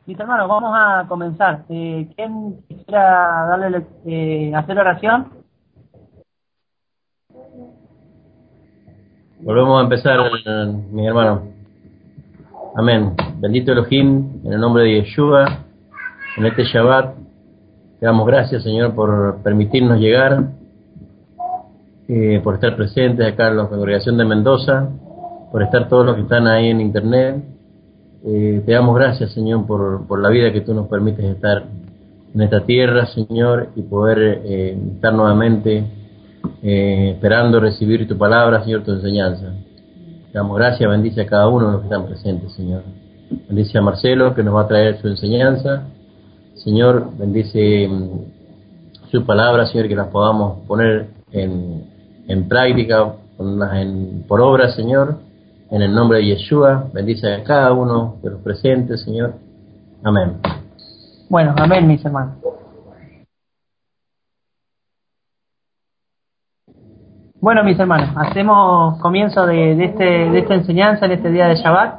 Mis hermanos, vamos a comenzar. ¿Quién quisiera hacer oración? Volvemos a empezar, mis hermanos. Amén. Bendito Elohim, en el nombre de Yeshua, en este Shabbat, te damos gracias, Señor, por permitirnos llegar, por estar presentes acá en la congregación de Mendoza, por estar todos los que están ahí en internet. Te damos gracias, Señor, por la vida que tú nos permites estar en esta tierra, Señor, y poder estar nuevamente esperando recibir tu palabra, Señor, tu enseñanza. Te damos gracias, bendice a cada uno de los que están presentes, Señor. Bendice a Marcelo, que nos va a traer su enseñanza. Señor, bendice su palabra, Señor, que las podamos poner en práctica, ponerlas por obra, Señor. En el nombre de Yeshua, bendice a cada uno de los presentes, Señor. Amén. Bueno, amén, mis hermanos. Bueno, mis hermanos, hacemos comienzo de esta enseñanza en este día de Shabbat.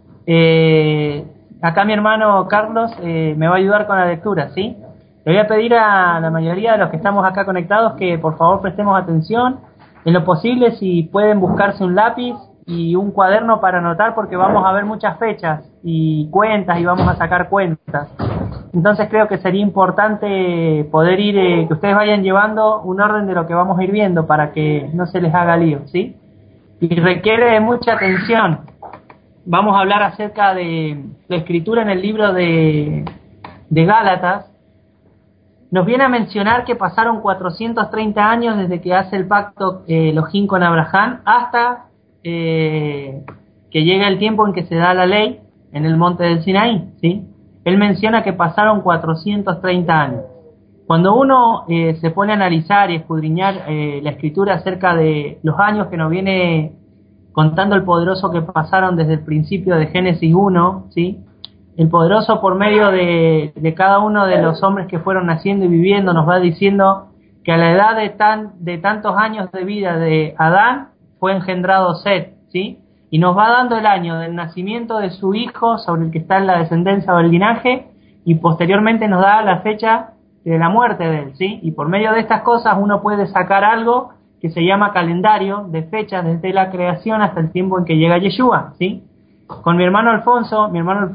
Acá mi hermano Carlos me va a ayudar con la lectura, ¿sí? Le voy a pedir a la mayoría de los que estamos acá conectados que por favor prestemos atención. En lo posible, si pueden buscarse un lápiz y un cuaderno para anotar, porque vamos a ver muchas fechas y cuentas y vamos a sacar cuentas. Entonces creo que sería importante poder ir, que ustedes vayan llevando un orden de lo que vamos a ir viendo para que no se les haga lío, ¿sí? Y requiere mucha atención. Vamos a hablar acerca de la escritura en el libro de Gálatas. Nos viene a mencionar que pasaron 430 años desde que hace el pacto Elohim con Abraham hasta que llega el tiempo en que se da la ley en el monte del Sinaí, ¿sí? Él menciona que pasaron 430 años. Cuando uno se pone a analizar y escudriñar la escritura acerca de los años que nos viene contando el poderoso que pasaron desde el principio de Génesis 1, ¿sí? El poderoso por medio de cada uno de los hombres que fueron naciendo y viviendo nos va diciendo que a la edad de tantos años de vida de Adán fue engendrado Set, ¿sí? Y nos va dando el año del nacimiento de su hijo sobre el que está en la descendencia o el linaje, y posteriormente nos da la fecha de la muerte de él, ¿sí? Y por medio de estas cosas uno puede sacar algo que se llama calendario de fechas desde la creación hasta el tiempo en que llega Yeshua, ¿sí? Con mi hermano Alfonso,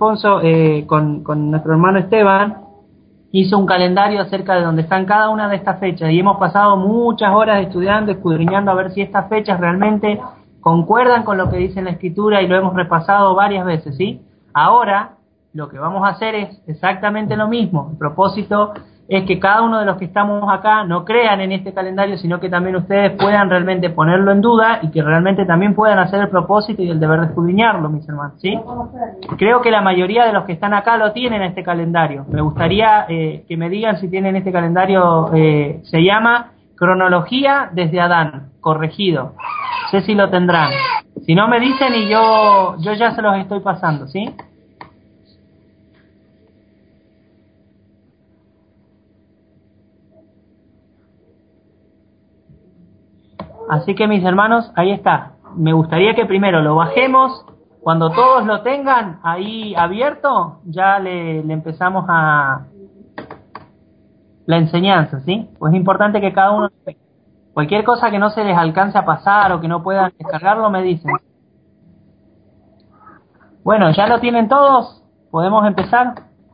con nuestro hermano Esteban, hizo un calendario acerca de donde están cada una de estas fechas y hemos pasado muchas horas estudiando, escudriñando a ver si estas fechas realmente concuerdan con lo que dice en la escritura, y lo hemos repasado varias veces, ¿sí? Ahora lo que vamos a hacer es exactamente lo mismo. El propósito es que cada uno de los que estamos acá no crean en este calendario, sino que también ustedes puedan realmente ponerlo en duda y que realmente también puedan hacer el propósito y el deber de escudriñarlo, mis hermanos, ¿sí? Creo que la mayoría de los que están acá lo tienen, este calendario. Me gustaría que me digan si tienen este calendario. Se llama Cronología desde Adán, corregido. No sé si lo tendrán. Si no, me dicen y yo ya se los estoy pasando, ¿sí? Así que, mis hermanos, ahí está. Me gustaría que primero lo bajemos. Cuando todos lo tengan ahí abierto, ya le empezamos a la enseñanza, ¿sí? Pues es importante que cada uno... Cualquier cosa que no se les alcance a pasar o que no puedan descargarlo, me dicen. Bueno, ¿ya lo tienen todos? ¿Podemos empezar?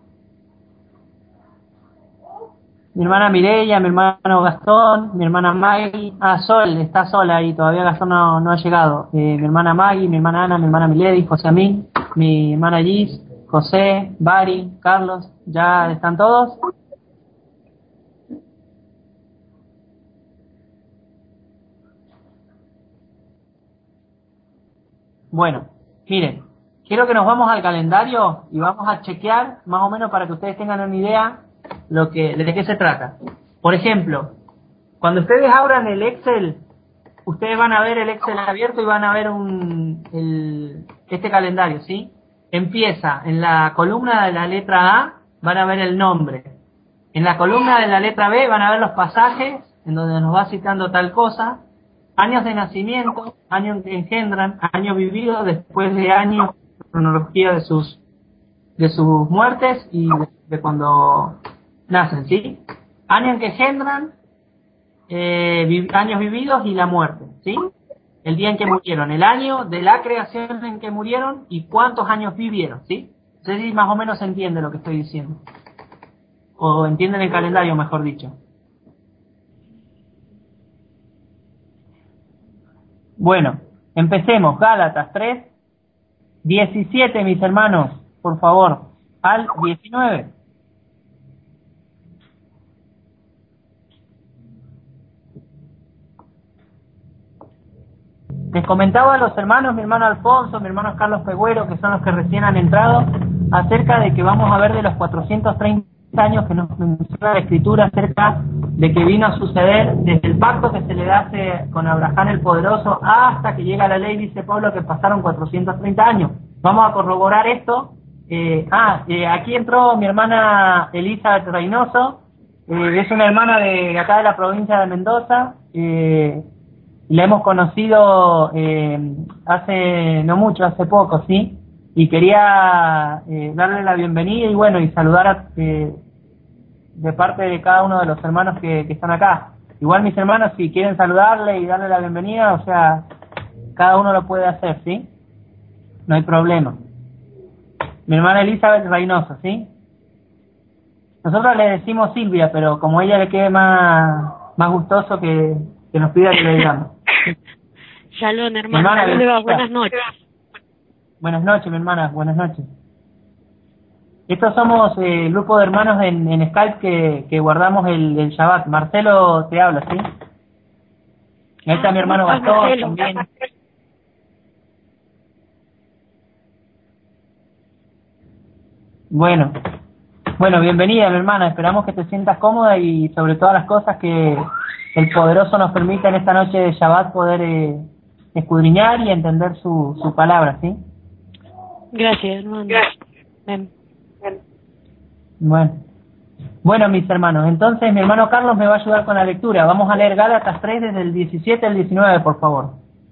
Mi hermana Mireia, mi hermano Gastón, mi hermana Maggie. Sol, está sola ahí, todavía Gastón no ha llegado. Mi hermana Maggie, mi hermana Ana, mi hermana Milady, José Amin, mi hermana Gis, José, Bari, Carlos. ¿Ya están todos? Bueno, miren, quiero que nos vamos al calendario y vamos a chequear más o menos para que ustedes tengan una idea de qué se trata. Por ejemplo, cuando ustedes abran el Excel, ustedes van a ver el Excel abierto y van a ver este calendario, ¿sí? Empieza en la columna de la letra A, van a ver el nombre. En la columna de la letra B van a ver los pasajes en donde nos va citando tal cosa, años de nacimiento, años que engendran, años vividos después de años, cronología de sus de sus muertes y de cuando nacen, ¿sí? Año en que engendran, años vividos y la muerte, ¿sí? El día en que murieron, el año de la creación en que murieron y cuántos años vivieron, ¿sí? No sé si más o menos se entiende lo que estoy diciendo. O entienden el calendario, mejor dicho. Bueno, empecemos. Gálatas 3, 17, mis hermanos, por favor, al 19. Les comentaba a los hermanos, mi hermano Alfonso, mi hermano Carlos Pegüero, que son los que recién han entrado, acerca de que vamos a ver de los 430 años que nos menciona la Escritura, acerca de que vino a suceder desde el pacto que se le hace con Abraham el Poderoso hasta que llega la ley, dice Pablo, que pasaron 430 años. Vamos a corroborar esto. Aquí entró mi hermana Elizabeth Reynoso, es una hermana de acá de la provincia de Mendoza. La hemos conocido hace no mucho, hace poco, ¿sí? Y quería darle la bienvenida y bueno, y saludar de parte de cada uno de los hermanos que están acá. Igual mis hermanos, si quieren saludarle y darle la bienvenida, o sea, cada uno lo puede hacer, ¿sí? No hay problema. Mi hermana Elizabeth Reynoso, ¿sí? Nosotros le decimos Silvia, pero como a ella le quede más gustoso que nos pida que le digamos. Shalom, hermano. ¿Cómo le va? Buenas noches. Buenas noches, mi hermana. Buenas noches. Estos somos el grupo de hermanos en Skype que guardamos el Shabbat. Marcelo te habla, ¿sí? Ahí está mi hermano Gastón también. Bueno, bienvenida, mi hermana. Esperamos que te sientas cómoda y sobre todas las cosas que el Poderoso nos permita en esta noche de Shabbat poder escudriñar y entender su palabra, ¿sí? Gracias, hermano. Ven. Bueno, mis hermanos, entonces mi hermano Carlos me va a ayudar con la lectura. Vamos a leer Gálatas 3 desde el 17 al 19, por favor.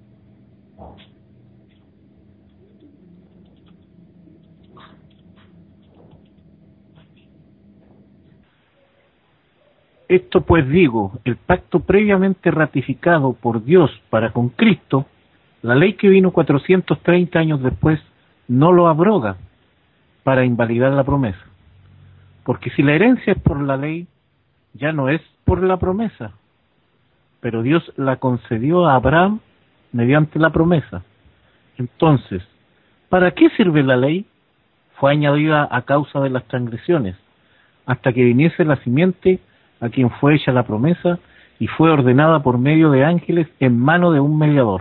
Esto pues digo, el pacto previamente ratificado por Dios para con Cristo, la ley que vino 430 años después, no lo abroga para invalidar la promesa. Porque si la herencia es por la ley, ya no es por la promesa. Pero Dios la concedió a Abraham mediante la promesa. Entonces, ¿para qué sirve la ley? Fue añadida a causa de las transgresiones, hasta que viniese la simiente a quien fue hecha la promesa y fue ordenada por medio de ángeles en mano de un mediador.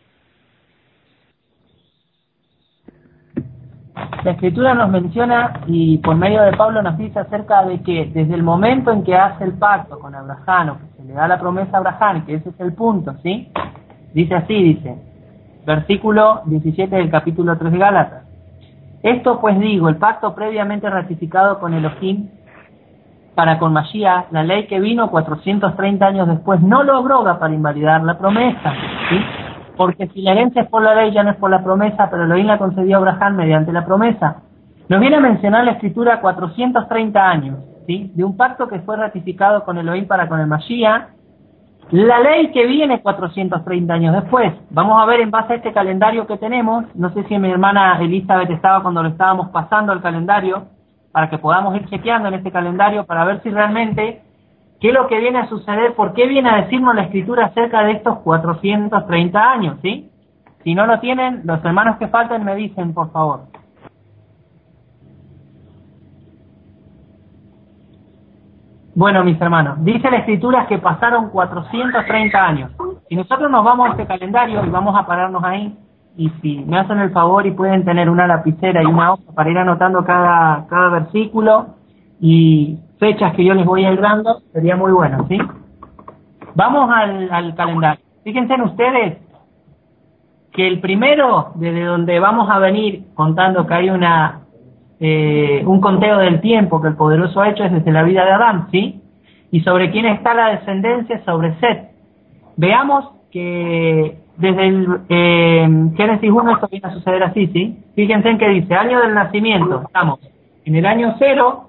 La Escritura nos menciona y por medio de Pablo nos dice acerca de que desde el momento en que hace el pacto con Abraham, o que se le da la promesa a Abraham, que ese es el punto, ¿sí? Dice, versículo 17 del capítulo 3 de Gálatas. Esto pues digo, el pacto previamente ratificado con Elohim para con Mashiach, la ley que vino 430 años después, no lo abroga para invalidar la promesa, ¿sí? Porque si la herencia es por la ley, ya no es por la promesa, pero Elohim la concedió a Abraham mediante la promesa. Nos viene a mencionar la Escritura 430 años, ¿sí? De un pacto que fue ratificado con Elohim para con el Mashiach, la ley que viene 430 años después. Vamos a ver en base a este calendario que tenemos, no sé si mi hermana Elizabeth estaba cuando lo estábamos pasando al calendario, para que podamos ir chequeando en este calendario para ver si realmente qué es lo que viene a suceder, por qué viene a decirnos la Escritura acerca de estos 430 años, ¿sí? Si no lo tienen, los hermanos que faltan me dicen, por favor. Bueno, mis hermanos, dice la Escritura que pasaron 430 años. Si nosotros nos vamos a este calendario y vamos a pararnos ahí, y si me hacen el favor y pueden tener una lapicera y una hoja para ir anotando cada versículo y fechas que yo les voy a ir dando, sería muy bueno, ¿sí? Vamos al calendario. Fíjense en ustedes que el primero, desde donde vamos a venir contando que hay un conteo del tiempo que el Poderoso ha hecho, es desde la vida de Adán, ¿sí? Y sobre quién está la descendencia, sobre Set. Veamos que desde el Génesis 1 esto viene a suceder así, ¿sí? Fíjense en que dice, año del nacimiento, estamos en el año 0,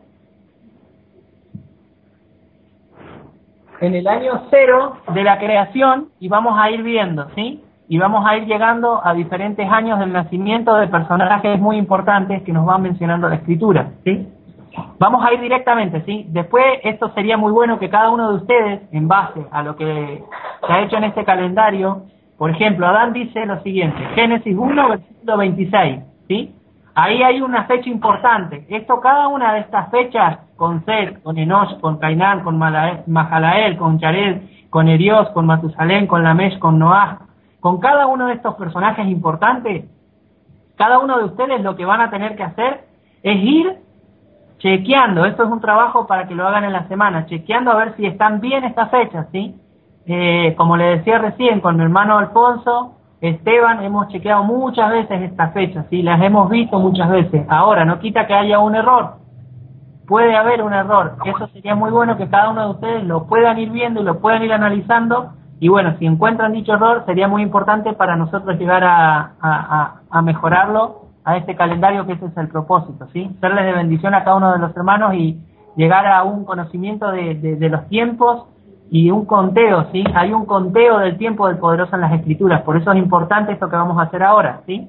de la creación, y vamos a ir viendo, ¿sí? Y vamos a ir llegando a diferentes años del nacimiento de personajes muy importantes que nos van mencionando la Escritura, ¿sí? Vamos a ir directamente, ¿sí? Después, esto sería muy bueno que cada uno de ustedes, en base a lo que se ha hecho en este calendario, por ejemplo, Adán dice lo siguiente, Génesis 1, versículo 26, ¿sí? Ahí hay una fecha importante. Cada una de estas fechas, con Set, con Enosh, con Cainán, con Mahalael, con Jared, con Erios, con Matusalén, con Lamesh, con Noah, con cada uno de estos personajes importantes, cada uno de ustedes lo que van a tener que hacer es ir chequeando. Esto es un trabajo para que lo hagan en la semana, chequeando a ver si están bien estas fechas, ¿sí? Como le decía recién, con mi hermano Alfonso, Esteban, hemos chequeado muchas veces estas fechas, ¿sí? Las hemos visto muchas veces. Ahora, no quita que haya un error. Puede haber un error. Eso sería muy bueno que cada uno de ustedes lo puedan ir viendo y lo puedan ir analizando. Y bueno, si encuentran dicho error, sería muy importante para nosotros llegar a mejorarlo a este calendario, que ese es el propósito, ¿sí? Serles de bendición a cada uno de los hermanos y llegar a un conocimiento de los tiempos y un conteo, ¿sí? Hay un conteo del tiempo del poderoso en las Escrituras, por eso es importante esto que vamos a hacer ahora, ¿sí?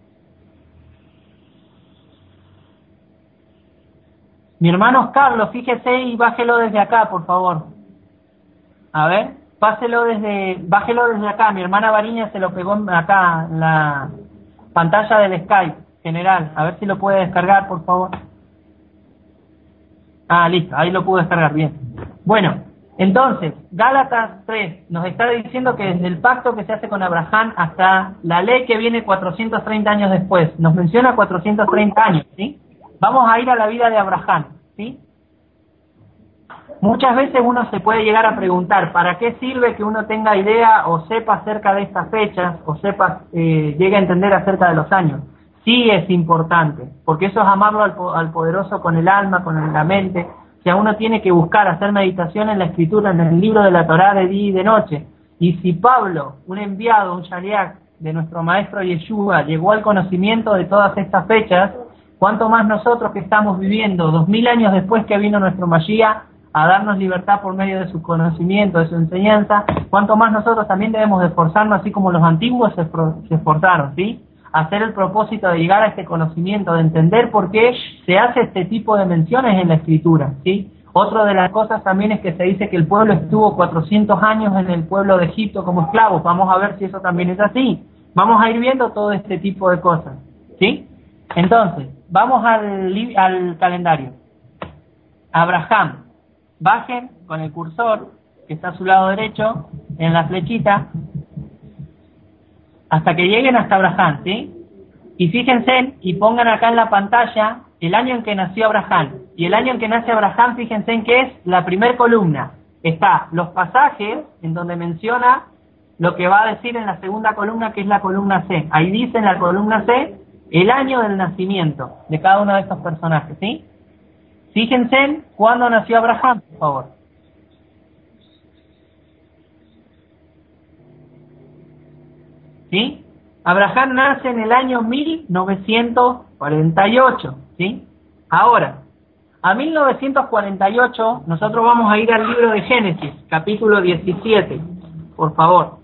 Mi hermano Carlos, fíjese y bájelo desde acá, por favor. A ver, bájelo desde acá. Mi hermana Variña se lo pegó acá en la pantalla del Skype general. A ver si lo puede descargar, por favor. Ah, listo, ahí lo pudo descargar, bien. Bueno, entonces, Gálatas 3 nos está diciendo que desde el pacto que se hace con Abraham hasta la ley que viene 430 años después, nos menciona 430 años, ¿sí? Vamos a ir a la vida de Abraham, ¿sí? Muchas veces uno se puede llegar a preguntar, ¿para qué sirve que uno tenga idea o sepa acerca de estas fechas, o sepa, llegue a entender acerca de los años? Sí es importante, porque eso es amarlo al poderoso con el alma, con la mente. O sea, uno tiene que buscar hacer meditación en la Escritura, en el libro de la Torá de día y de noche. Y si Pablo, un enviado, un shaliach de nuestro maestro Yeshua, llegó al conocimiento de todas estas fechas, ¿cuánto más nosotros que estamos viviendo 2000 años después que vino nuestro Mashiach a darnos libertad por medio de su conocimiento, de su enseñanza? ¿Cuánto más nosotros también debemos de esforzarnos, así como los antiguos se esforzaron, ¿sí? Hacer el propósito de llegar a este conocimiento, de entender por qué se hace este tipo de menciones en la Escritura, ¿sí? Otra de las cosas también es que se dice que el pueblo estuvo 400 años en el pueblo de Egipto como esclavos. Vamos a ver si eso también es así. Vamos a ir viendo todo este tipo de cosas, ¿sí? Entonces, vamos al calendario. Abraham, bajen con el cursor que está a su lado derecho en la flechita hasta que lleguen hasta Abraham, ¿sí? Y fíjense y pongan acá en la pantalla el año en que nació Abraham. Y el año en que nace Abraham, fíjense en que es la primer columna. Está los pasajes en donde menciona lo que va a decir en la segunda columna, que es la columna C. Ahí dice en la columna C el año del nacimiento de cada uno de estos personajes, ¿sí? Fíjense en cuándo nació Abraham, por favor. ¿Sí? Abraham nace en el año 1948, ¿sí? Ahora, a 1948 nosotros vamos a ir al libro de Génesis, capítulo 17, por favor.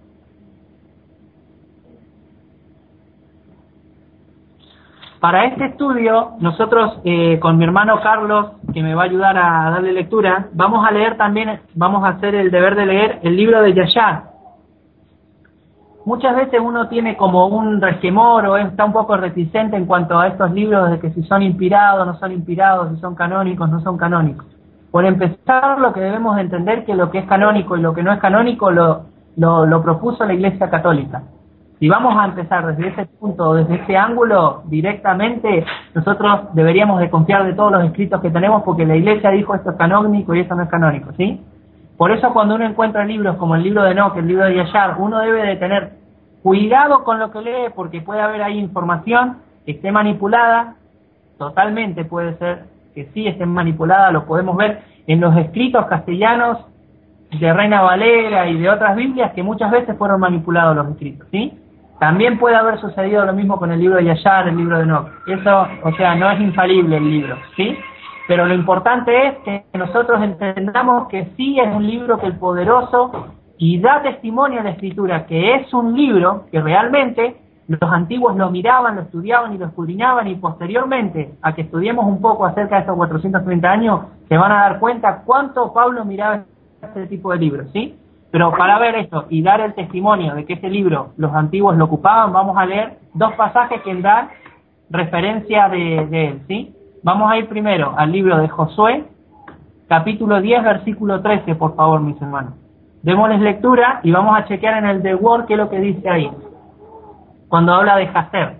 Para este estudio, nosotros con mi hermano Carlos, que me va a ayudar a darle lectura, vamos a leer también, vamos a hacer el deber de leer el libro de Yashar. Muchas veces uno tiene como un resquemor o está un poco reticente en cuanto a estos libros de que si son inspirados, no son inspirados, si son canónicos, no son canónicos. Por empezar, lo que debemos de entender que lo que es canónico y lo que no es canónico lo propuso la Iglesia Católica. Si vamos a empezar desde ese punto, desde ese ángulo, directamente, nosotros deberíamos de confiar de todos los escritos que tenemos, porque la Iglesia dijo esto es canónico y esto no es canónico, ¿sí? Por eso cuando uno encuentra libros como el libro de Enoch, el libro de Yashar, uno debe de tener cuidado con lo que lee, porque puede haber ahí información que esté manipulada, totalmente puede ser que sí esté manipulada, lo podemos ver en los escritos castellanos de Reina Valera y de otras Biblias, que muchas veces fueron manipulados los escritos, ¿sí? También puede haber sucedido lo mismo con el libro de Yashar, el libro de Enoch. Eso, o sea, no es infalible el libro, ¿sí? Pero lo importante es que nosotros entendamos que sí es un libro que el poderoso y da testimonio a la Escritura, que es un libro que realmente los antiguos lo miraban, lo estudiaban y lo escudriñaban, y posteriormente a que estudiemos un poco acerca de estos 430 años, se van a dar cuenta cuánto Pablo miraba este tipo de libros, ¿sí? Pero para ver esto y dar el testimonio de que ese libro los antiguos lo ocupaban, vamos a leer dos pasajes que dan referencia de él, ¿sí? Vamos a ir primero al libro de Josué, capítulo 10, versículo 13, por favor, mis hermanos. Démosles lectura y vamos a chequear en el The Word qué es lo que dice ahí, cuando habla de Jazer.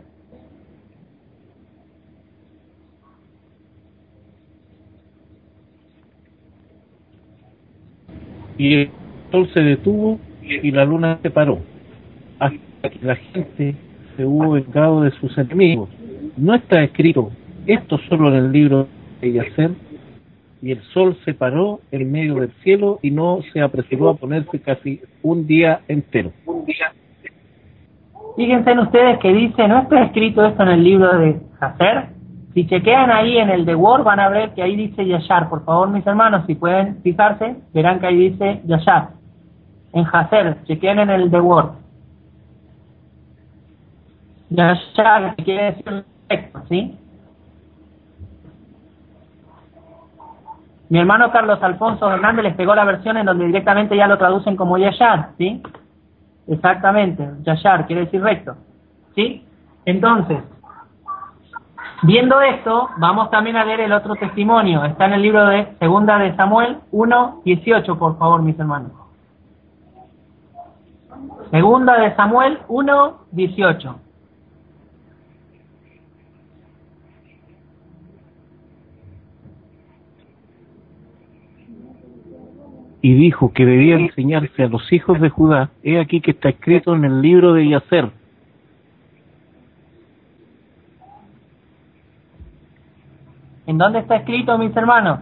Y el sol se detuvo y la luna se paró, hasta que la gente se hubo vengado de sus enemigos. No está escrito esto solo en el libro de Yacer, y el sol se paró en medio del cielo y no se apresuró a ponerse casi un día entero. Fíjense en ustedes que dice, no está escrito esto en el libro de Jazer. Si chequean ahí en el The Word van a ver que ahí dice Yashar. Por favor, mis hermanos, si pueden fijarse, verán que ahí dice Yashar. En Jazer, chequeen en el The Word. Yashar, que quiere decir recto, ¿sí? Mi hermano Carlos Alfonso Hernández les pegó la versión en donde directamente ya lo traducen como Yashar, ¿sí? Exactamente, Yashar quiere decir recto, ¿sí? Entonces, viendo esto, vamos también a leer el otro testimonio. Está en el libro de Segunda de Samuel 1:18, por favor, mis hermanos. Segunda de Samuel 1:18. Y dijo que debía enseñarse a los hijos de Judá. He aquí que está escrito en el libro de Yacer. ¿En dónde está escrito, mis hermanos?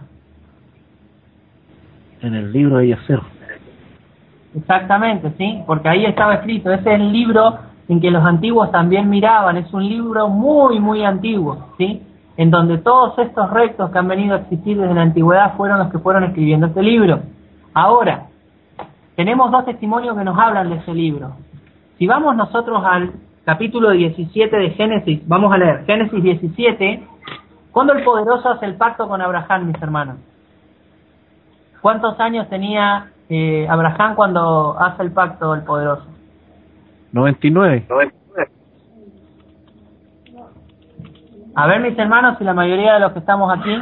En el libro de Yacer. Exactamente, ¿sí? Porque ahí estaba escrito. Ese es el libro en que los antiguos también miraban. Es un libro muy, muy antiguo, ¿sí? En donde todos estos rectos que han venido a existir desde la antigüedad fueron los que fueron escribiendo este libro. Ahora, tenemos dos testimonios que nos hablan de ese libro. Si vamos nosotros al capítulo 17 de Génesis, vamos a leer Génesis 17, ¿cuándo el poderoso hace el pacto con Abraham, mis hermanos? ¿Cuántos años tenía Abraham cuando hace el pacto el poderoso? 99. A ver, mis hermanos, si la mayoría de los que estamos aquí.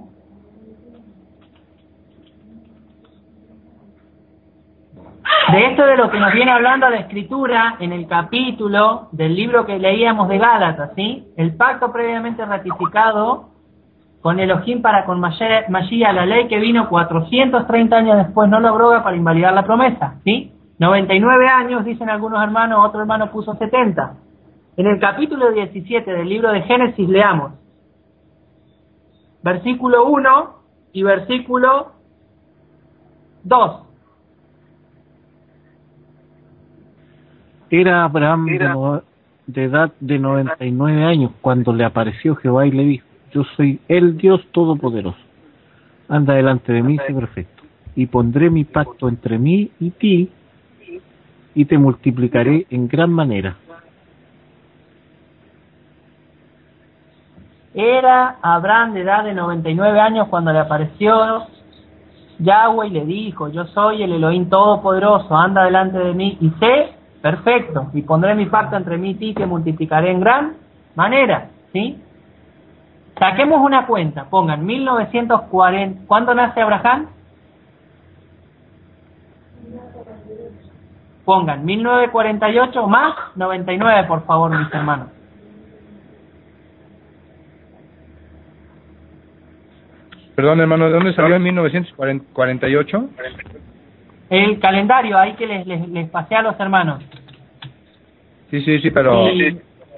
De esto de lo que nos viene hablando la Escritura en el capítulo del libro que leíamos de Gálatas, ¿sí? El pacto previamente ratificado con Elohim para con Mashiach, la ley que vino 430 años después, no lo abroga para invalidar la promesa, ¿sí? 99 años, dicen algunos hermanos, otro hermano puso 70. En el capítulo 17 del libro de Génesis leamos versículo 1 y versículo 2. Era Abraham de edad de 99 años cuando le apareció Jehová y le dijo: yo soy el Dios Todopoderoso. Anda delante de mí, sé perfecto. Y pondré mi pacto entre mí y ti, y te multiplicaré en gran manera. Era Abraham de edad de 99 años cuando le apareció Yahweh y le dijo: yo soy el Elohim Todopoderoso, anda delante de mí y sé perfecto, y pondré mi pacto entre mí y ti, que multiplicaré en gran manera, ¿sí? Saquemos una cuenta, pongan 1940, ¿cuándo nace Abraham? Pongan 1948 más 99, por favor, mis hermanos. Perdón, hermano, ¿de dónde salió en 1948? El calendario ahí que les pasé a los hermanos. Sí, pero... Sí.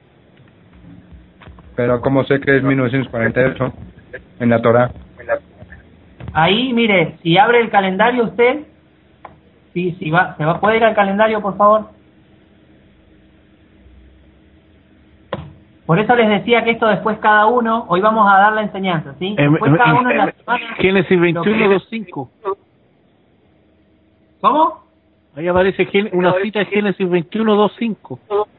Pero ¿cómo sé que es 1948 en la Torah? Ahí, mire, si abre el calendario usted, ¿se puede ir al calendario, por favor? Por eso les decía que esto después cada uno, hoy vamos a dar la enseñanza, ¿sí? Después cada uno en la semana... Génesis 21:2.5. ¿Cómo? Ahí aparece una cita de Génesis 21:2.5.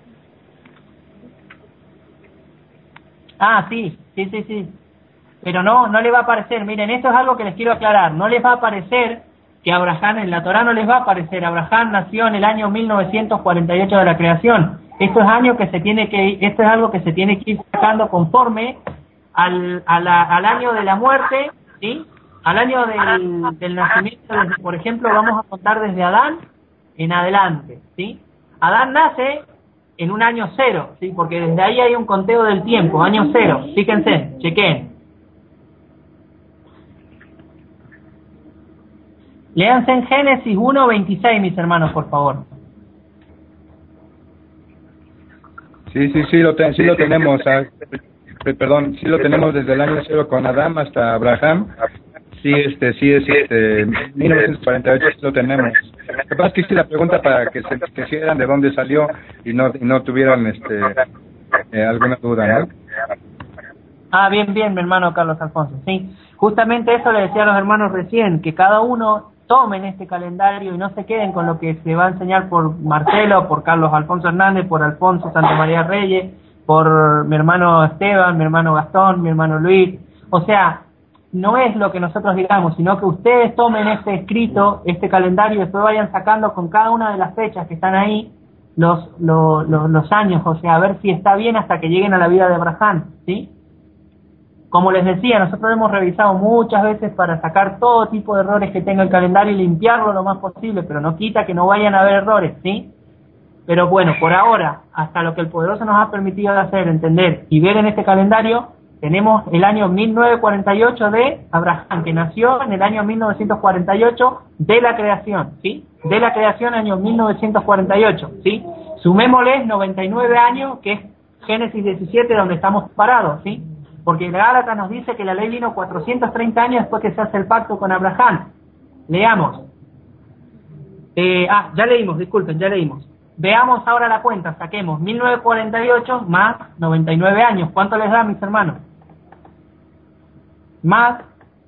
Ah, sí. Pero no le va a aparecer. Miren, esto es algo que les quiero aclarar. No les va a aparecer que Abraham, en la Torá no les va a aparecer. Abraham nació en el año 1948 de la creación. Esto es algo que se tiene que ir sacando conforme al año de la muerte, ¿sí? Al año del nacimiento, por ejemplo, vamos a contar desde Adán en adelante, ¿sí? Adán nace en un año cero, ¿sí? Porque desde ahí hay un conteo del tiempo, año cero. Fíjense, chequen. Léanse en Génesis 1:26, mis hermanos, por favor. Sí, lo tenemos. Perdón, sí lo tenemos desde el año cero con Adán hasta Abraham. Sí, 1948 lo tenemos. Lo que pasa es que hice la pregunta para que se quisieran de dónde salió y no tuvieran alguna duda, ¿no? Ah, bien, mi hermano Carlos Alfonso, sí. Justamente eso le decía a los hermanos recién, que cada uno tomen este calendario y no se queden con lo que se va a enseñar por Marcelo, por Carlos Alfonso Hernández, por Alfonso Santa María Reyes, por mi hermano Esteban, mi hermano Gastón, mi hermano Luis. O sea, no es lo que nosotros digamos, sino que ustedes tomen este escrito, este calendario y después vayan sacando con cada una de las fechas que están ahí los años, o sea, a ver si está bien hasta que lleguen a la vida de Abraham, ¿sí? Como les decía, nosotros hemos revisado muchas veces para sacar todo tipo de errores que tenga el calendario y limpiarlo lo más posible, pero no quita que no vayan a haber errores, ¿sí? Pero bueno, por ahora, hasta lo que el Poderoso nos ha permitido hacer, entender y ver en este calendario, tenemos el año 1948 de Abraham, que nació en el año 1948 de la creación, ¿sí? De la creación, año 1948, ¿sí? Sumémosle 99 años, que es Génesis 17, donde estamos parados, ¿sí? Porque Gálatas nos dice que la ley vino 430 años después que se hace el pacto con Abraham. Leamos. Ya leímos, disculpen, ya leímos. Veamos ahora la cuenta, saquemos 1948 más 99 años. ¿Cuánto les da, mis hermanos? Más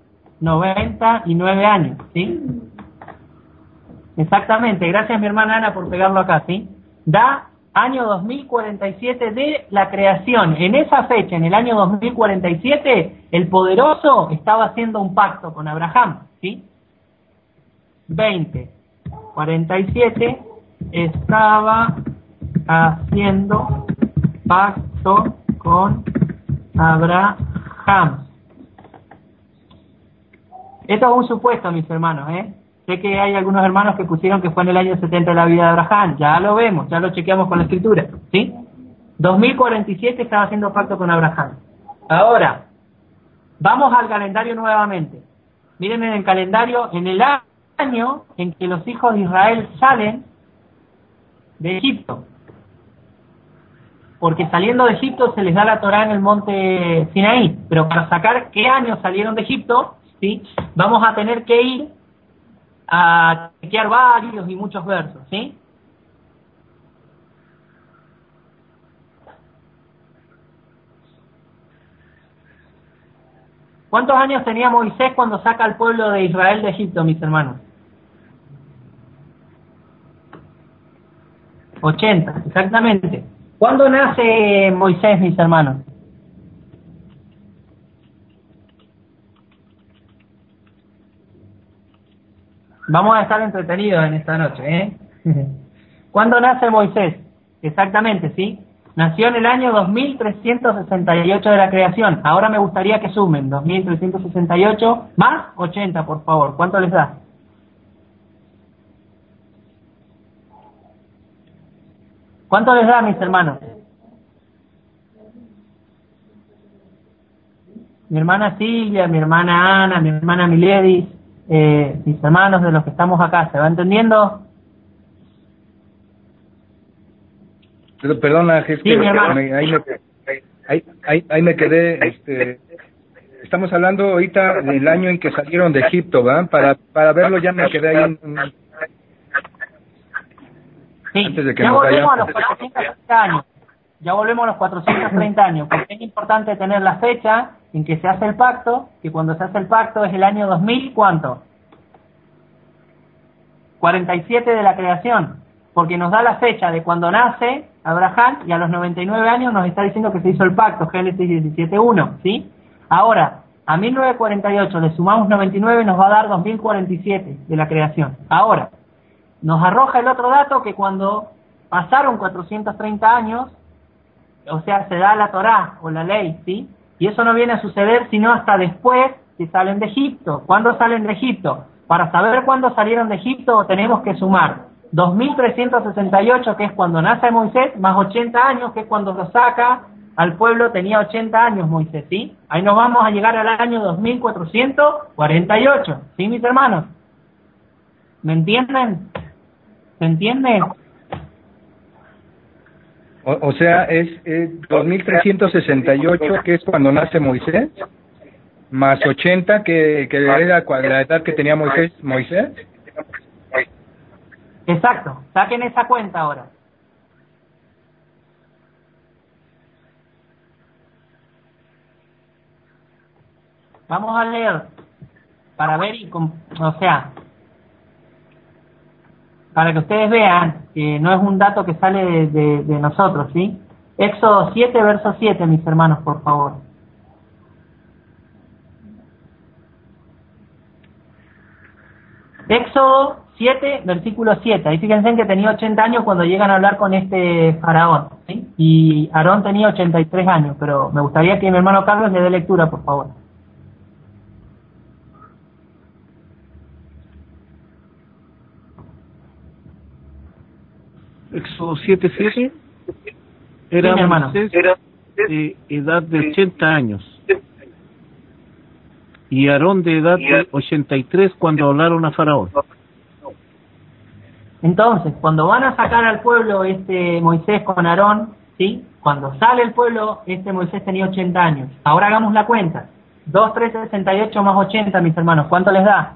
99 años, ¿sí? Exactamente, gracias mi hermana Ana por pegarlo acá, ¿sí? Da año 2047 de la creación. En esa fecha, en el año 2047, el Poderoso estaba haciendo un pacto con Abraham, ¿sí? 2047 estaba haciendo pacto con Abraham. Esto es un supuesto, mis hermanos, ¿eh? Sé que hay algunos hermanos que pusieron que fue en el año 70 de la vida de Abraham. Ya lo vemos, ya lo chequeamos con la escritura, ¿sí? 2047 estaba haciendo pacto con Abraham. Ahora, vamos al calendario nuevamente. Miren en el calendario, en el año en que los hijos de Israel salen de Egipto. Porque saliendo de Egipto se les da la Torá en el monte Sinaí. Pero para sacar qué año salieron de Egipto, ¿sí? Vamos a tener que ir a chequear varios y muchos versos, ¿sí? ¿Cuántos años tenía Moisés cuando saca al pueblo de Israel de Egipto, mis hermanos? 80, exactamente. ¿Cuándo nace Moisés, mis hermanos? Vamos a estar entretenidos en esta noche, ¿eh? ¿Cuándo nace Moisés? Exactamente, ¿sí? Nació en el año 2368 de la creación. Ahora me gustaría que sumen 2368 más 80, por favor. ¿Cuánto les da? ¿Cuánto les da, mis hermanos? Mi hermana Silvia, mi hermana Ana, mi hermana Miledis, mis hermanos de los que estamos acá, ¿se va entendiendo? Perdona, jefe, Sí, mi hermano. ahí me quedé. Estamos hablando ahorita del año en que salieron de Egipto, ¿verdad? Para verlo ya me quedé ahí. Sí, Antes de que ya nos volvemos a vayamos. los 430 años. ya volvemos a los 430 años, porque es importante tener la fecha en que se hace el pacto, que cuando se hace el pacto es el año 2000, ¿cuánto? 47 de la creación, porque nos da la fecha de cuando nace Abraham y a los 99 años nos está diciendo que se hizo el pacto, Génesis 17:1, ¿sí? Ahora, a 1948 le sumamos 99 y nos va a dar 2047 de la creación. Ahora, nos arroja el otro dato que cuando pasaron 430 años, o sea, se da la Torá o la ley, ¿sí? Y eso no viene a suceder sino hasta después que salen de Egipto. ¿Cuándo salen de Egipto? Para saber cuándo salieron de Egipto tenemos que sumar 2368, que es cuando nace Moisés, más 80 años, que es cuando lo saca al pueblo, tenía 80 años Moisés, ¿sí? Ahí nos vamos a llegar al año 2448, ¿sí, mis hermanos? ¿Me entienden? ¿Se entiende? O sea, es 2368, que es cuando nace Moisés, más 80, que era la edad que tenía Moisés. Exacto, saquen esa cuenta ahora. Vamos a leer para ver o sea, para que ustedes vean que no es un dato que sale de nosotros, ¿sí? Éxodo 7, verso 7, mis hermanos, por favor. Éxodo 7, versículo 7. Ahí fíjense que tenía 80 años cuando llegan a hablar con este faraón, ¿sí? Y Aarón tenía 83 años, pero me gustaría que mi hermano Carlos le dé lectura, por favor. Éxodo 7:7 era sí, Moisés de edad de 80 años y Aarón de edad de 83 cuando hablaron a Faraón. Entonces, cuando van a sacar al pueblo Moisés con Aarón, ¿sí? Cuando sale el pueblo, Moisés tenía 80 años. Ahora hagamos la cuenta. 2, 3, 68 más 80, mis hermanos, ¿cuánto les da?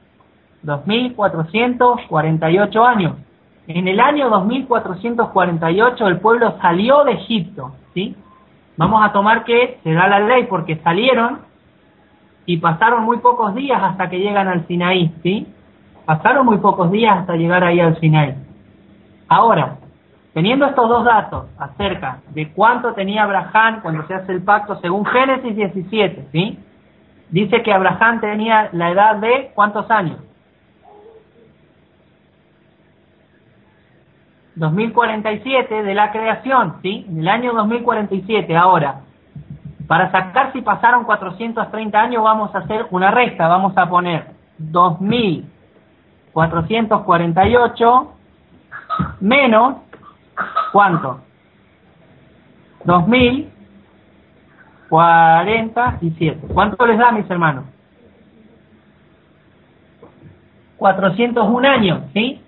2448 años. En el año 2448 el pueblo salió de Egipto, ¿sí? Vamos a tomar que se da la ley porque salieron y pasaron muy pocos días hasta que llegan al Sinaí, ¿sí? Pasaron muy pocos días hasta llegar ahí al Sinaí. Ahora, teniendo estos dos datos acerca de cuánto tenía Abraham cuando se hace el pacto según Génesis 17, ¿sí? Dice que Abraham tenía la edad de ¿cuántos años? 2047 de la creación, ¿sí? En el año 2047. Ahora, para sacar si pasaron 430 años vamos a hacer una resta, vamos a poner 2448 menos ¿cuánto? 2047. ¿Cuánto les da, mis hermanos? 401 años, ¿sí?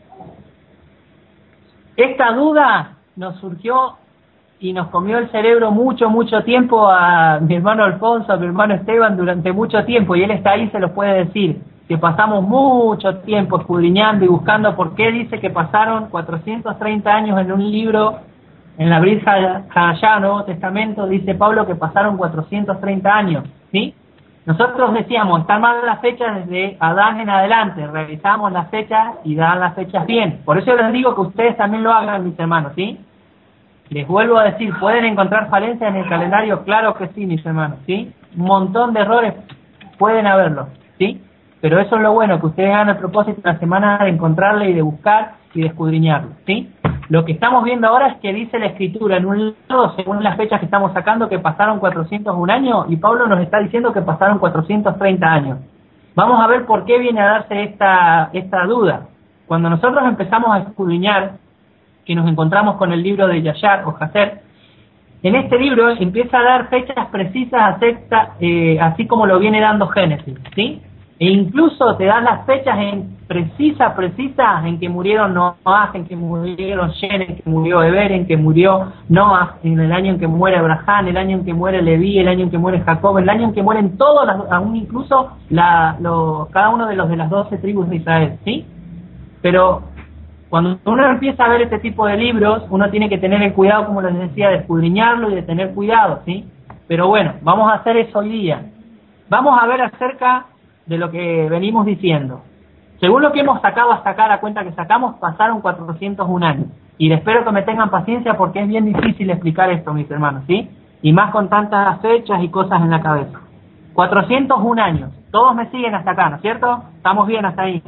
Esta duda nos surgió y nos comió el cerebro mucho tiempo a mi hermano Alfonso, a mi hermano Esteban durante mucho tiempo, y él está ahí, se los puede decir, que pasamos mucho tiempo escudriñando y buscando por qué dice que pasaron 430 años en un libro, en la Brit Hadashah, Nuevo Testamento, dice Pablo que pasaron 430 años, ¿sí? Nosotros decíamos, están mal las fechas desde Adán en adelante, revisamos las fechas y dan las fechas bien. Por eso les digo que ustedes también lo hagan, mis hermanos, ¿sí? Les vuelvo a decir, ¿pueden encontrar falencias en el calendario? Claro que sí, mis hermanos, ¿sí? Un montón de errores pueden haberlo, ¿sí? Pero eso es lo bueno, que ustedes hagan el propósito de la semana de encontrarle y de buscar y de escudriñarlo, ¿sí? Lo que estamos viendo ahora es que dice la Escritura en un lado, según las fechas que estamos sacando, que pasaron 401 años, y Pablo nos está diciendo que pasaron 430 años. Vamos a ver por qué viene a darse esta duda. Cuando nosotros empezamos a escudriñar, que nos encontramos con el libro de Yashar o Haser, en este libro empieza a dar fechas precisas así como lo viene dando Génesis, ¿sí? E incluso te dan las fechas precisas en que murieron Noah, en que murieron Shem, en que murió Eber, en que murió Noah, en el año en que muere Abraham, el año en que muere Leví, el año en que muere Jacob, el año en que mueren todos, aún incluso cada uno de las 12 tribus de Israel, ¿sí? Pero Cuando uno empieza a ver este tipo de libros, uno tiene que tener el cuidado, como les decía, de escudriñarlo y de tener cuidado, ¿sí? Pero bueno, vamos a hacer eso hoy día. Vamos a ver acerca de lo que venimos diciendo. Según lo que hemos sacado hasta acá, la cuenta que sacamos, pasaron 401 años. Y espero que me tengan paciencia porque es bien difícil explicar esto, mis hermanos, ¿sí? Y más con tantas fechas y cosas en la cabeza. 401 años. Todos me siguen hasta acá, ¿no es cierto? Estamos bien hasta ahí.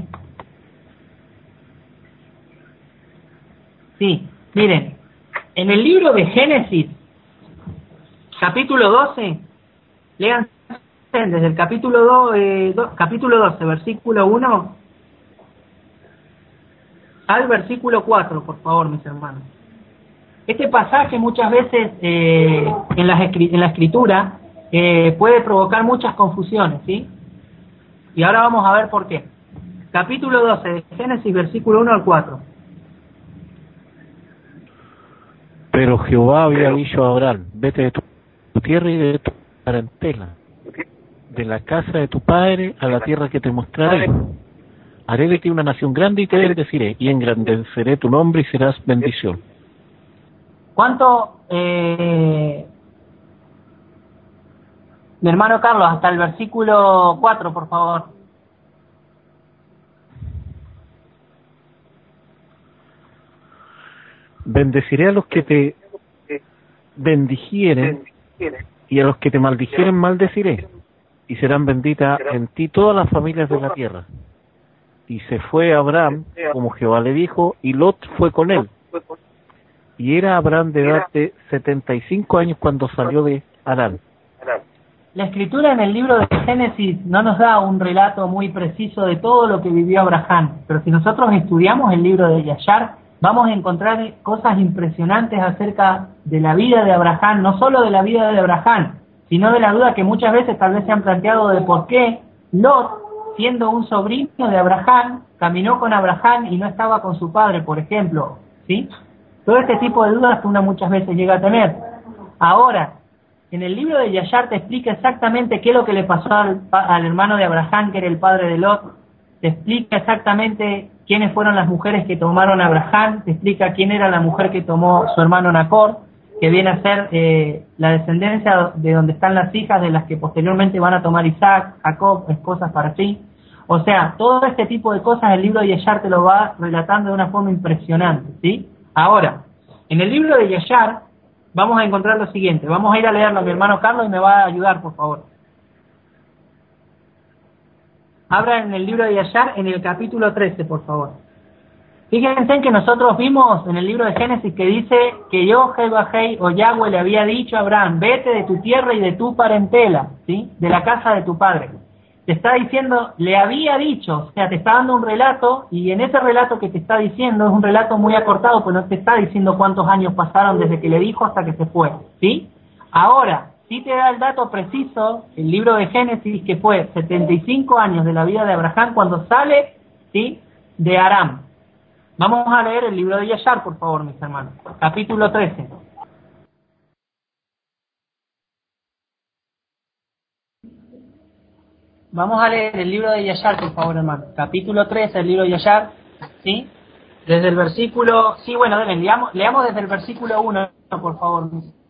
Sí, miren, en el libro de Génesis, capítulo 12, lean desde el capítulo 12, versículo 1 al versículo 4, por favor, mis hermanos. Este pasaje muchas veces en la escritura puede provocar muchas confusiones, ¿sí? Y ahora vamos a ver por qué. Capítulo 12 de Génesis, versículo 1 al 4. Pero Jehová había dicho a Abraham, vete de tu tierra y de tu parentela, de la casa de tu padre a la tierra que te mostraré. Haré de ti una nación grande y te bendeciré, y engrandeceré tu nombre y serás bendición. ¿Cuánto, mi hermano Carlos, hasta el versículo 4, por favor? Bendeciré a los que te bendijeren, y a los que te maldijeren maldeciré, y serán benditas en ti todas las familias de la tierra. Y se fue Abraham, como Jehová le dijo, y Lot fue con él. Y era Abraham de edad de 75 años cuando salió de Harán. La escritura en el libro de Génesis no nos da un relato muy preciso de todo lo que vivió Abraham, pero si nosotros estudiamos el libro de Yashar, vamos a encontrar cosas impresionantes acerca de la vida de Abraham, no solo de la vida de Abraham, sino de la duda que muchas veces tal vez se han planteado de por qué Lot, siendo un sobrino de Abraham, caminó con Abraham y no estaba con su padre, por ejemplo, ¿sí? Todo este tipo de dudas que uno muchas veces llega a tener. Ahora, en el libro de Yashar te explica exactamente qué es lo que le pasó al hermano de Abraham, que era el padre de Lot. Te explica exactamente quiénes fueron las mujeres que tomaron a Abraham. Te explica quién era la mujer que tomó su hermano Nacor, que viene a ser la descendencia de donde están las hijas de las que posteriormente van a tomar Isaac, Jacob, esposas para sí. O sea, todo este tipo de cosas el libro de Yashar te lo va relatando de una forma impresionante, ¿sí? Ahora, en el libro de Yashar vamos a encontrar lo siguiente. Vamos a ir a leerlo, mi hermano Carlos, y me va a ayudar, por favor. Abra en el libro de Yashar, en el capítulo 13, por favor. Fíjense en que nosotros vimos en el libro de Génesis que dice que Jehová o Yahweh le había dicho a Abraham, vete de tu tierra y de tu parentela, ¿sí? De la casa de tu padre. Te está diciendo, le había dicho, o sea, te está dando un relato, y en ese relato que te está diciendo es un relato muy acortado, pues no te está diciendo cuántos años pasaron desde que le dijo hasta que se fue, ¿sí? Ahora, sí te da el dato preciso, el libro de Génesis, que fue 75 años de la vida de Abraham cuando sale, ¿sí?, de Aram. Vamos a leer el libro de Yashar, por favor, mis hermanos. Capítulo 13. Vamos a leer el libro de Yashar, por favor, hermano. Capítulo 13, el libro de Yashar, ¿sí? Desde el versículo... Sí, bueno, leamos desde el versículo 1, por favor.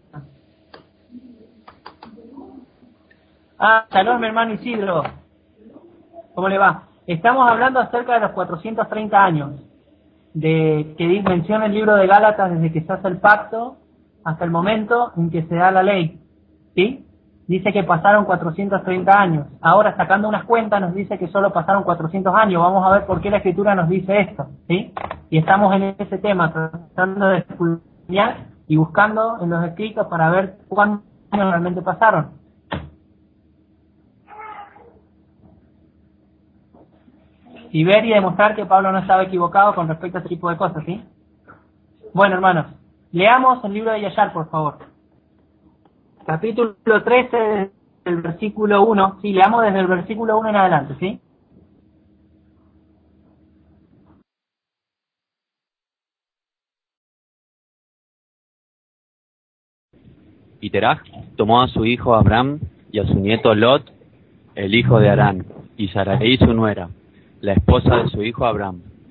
Shalom, mi hermano Isidro. ¿Cómo le va? Estamos hablando acerca de los 430 años de que menciona el libro de Gálatas desde que se hace el pacto hasta el momento en que se da la ley, ¿sí? Dice que pasaron 430 años. Ahora, sacando unas cuentas, nos dice que solo pasaron 400 años. Vamos a ver por qué la Escritura nos dice esto, ¿sí? Y estamos en ese tema, tratando de estudiar y buscando en los escritos para ver cuántos años realmente pasaron. Y ver y demostrar que Pablo no estaba equivocado con respecto a este tipo de cosas, ¿sí? Bueno, hermanos, leamos el libro de Yashar, por favor. Capítulo 13, del versículo 1. Sí, leamos desde el versículo 1 en adelante, ¿sí? Y Teraj tomó a su hijo Abraham y a su nieto Lot, el hijo de Harán, y Sarai su nuera, la esposa de su hijo Abraham,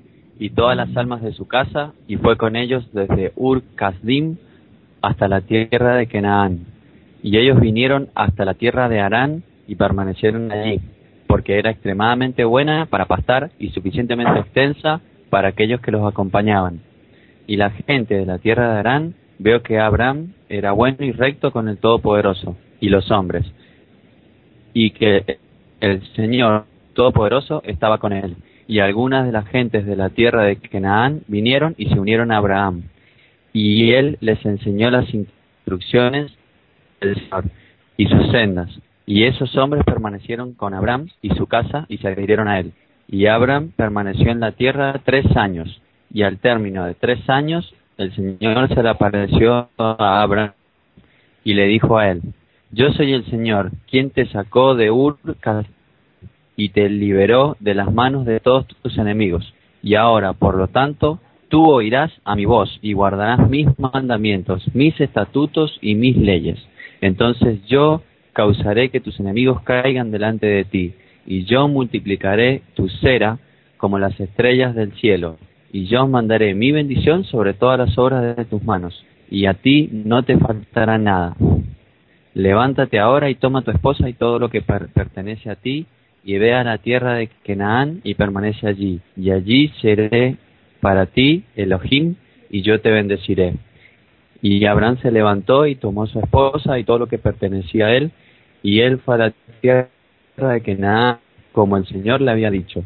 y todas las almas de su casa, y fue con ellos desde Ur-Kasdim hasta la tierra de Canaán. Y ellos vinieron hasta la tierra de Harán y permanecieron allí, porque era extremadamente buena para pastar y suficientemente extensa para aquellos que los acompañaban. Y la gente de la tierra de Harán veo que Abraham era bueno y recto con el Todopoderoso y los hombres, y que el Señor Todopoderoso estaba con él. Y algunas de las gentes de la tierra de Canaán vinieron y se unieron a Abraham, y él les enseñó las instrucciones del Señor y sus sendas. Y esos hombres permanecieron con Abraham y su casa y se adhirieron a él. Y Abraham permaneció en la tierra 3 años, y al término de 3 años el Señor se le apareció a Abraham y le dijo a él: yo soy el Señor, quien te sacó de Ur y te liberó de las manos de todos tus enemigos. Y ahora, por lo tanto, tú oirás a mi voz y guardarás mis mandamientos, mis estatutos y mis leyes. Entonces yo causaré que tus enemigos caigan delante de ti, y yo multiplicaré tu cera como las estrellas del cielo, y yo mandaré mi bendición sobre todas las obras de tus manos, y a ti no te faltará nada. Levántate ahora y toma tu esposa y todo lo que pertenece a ti, y ve a la tierra de Canaán y permanece allí, y allí seré para ti Elohim, y yo te bendeciré. Y Abraham se levantó y tomó su esposa y todo lo que pertenecía a él, y él fue a la tierra de Canaán, como el Señor le había dicho.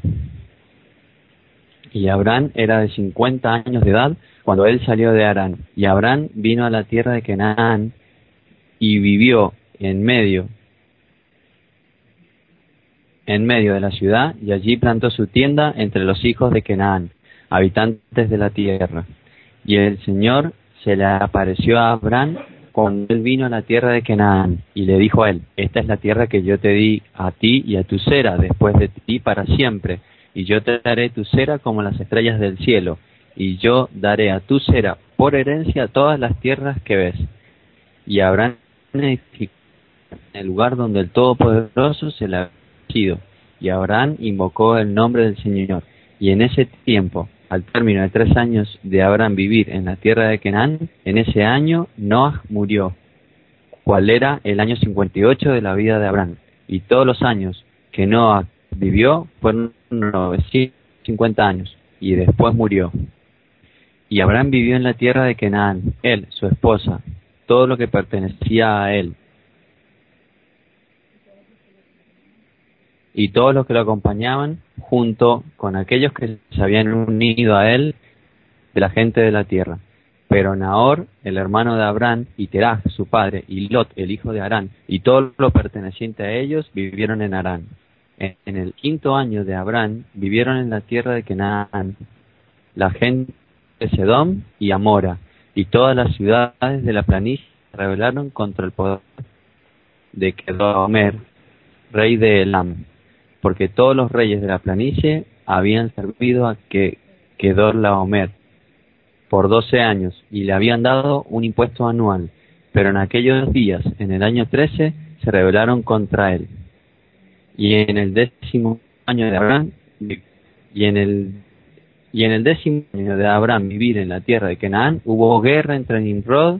Y Abraham era de 50 años de edad cuando él salió de Harán. Y Abraham vino a la tierra de Canaán y vivió en medio de la ciudad, y allí plantó su tienda entre los hijos de Canaán, habitantes de la tierra. Y el Señor se le apareció a Abraham cuando él vino a la tierra de Canaán, y le dijo a él: esta es la tierra que yo te di a ti y a tu cera después de ti para siempre, y yo te daré tu cera como las estrellas del cielo, y yo daré a tu cera por herencia todas las tierras que ves. Y Abraham edificó en el lugar donde el Todopoderoso se le había sido, y Abraham invocó el nombre del Señor. Y en ese tiempo, al término de 3 años de Abraham vivir en la tierra de Canaán, en ese año Noah murió, cual era el año 58 de la vida de Abraham. Y todos los años que Noah vivió fueron 950 años, y después murió. Y Abraham vivió en la tierra de Canaán, él, su esposa, todo lo que pertenecía a él, y todos los que lo acompañaban, junto con aquellos que se habían unido a él de la gente de la tierra. Pero Nahor, el hermano de Abraham, y Terah, su padre, y Lot, el hijo de Harán, y todo lo perteneciente a ellos, vivieron en Harán. En el 5º año de Abraham, vivieron en la tierra de Canaán la gente de Sedom y Amora, y todas las ciudades de la planicie se rebelaron contra el poder de Kedorlaomer, rey de Elam, porque todos los reyes de la planicie habían servido a Kedorlaomer por 12 años, y le habían dado un impuesto anual, pero en aquellos días, en el año 13, se rebelaron contra él. Y en el 10º año de Abraham, y en el 10º año de Abraham vivir en la tierra de Canaán, hubo guerra entre Nimrod,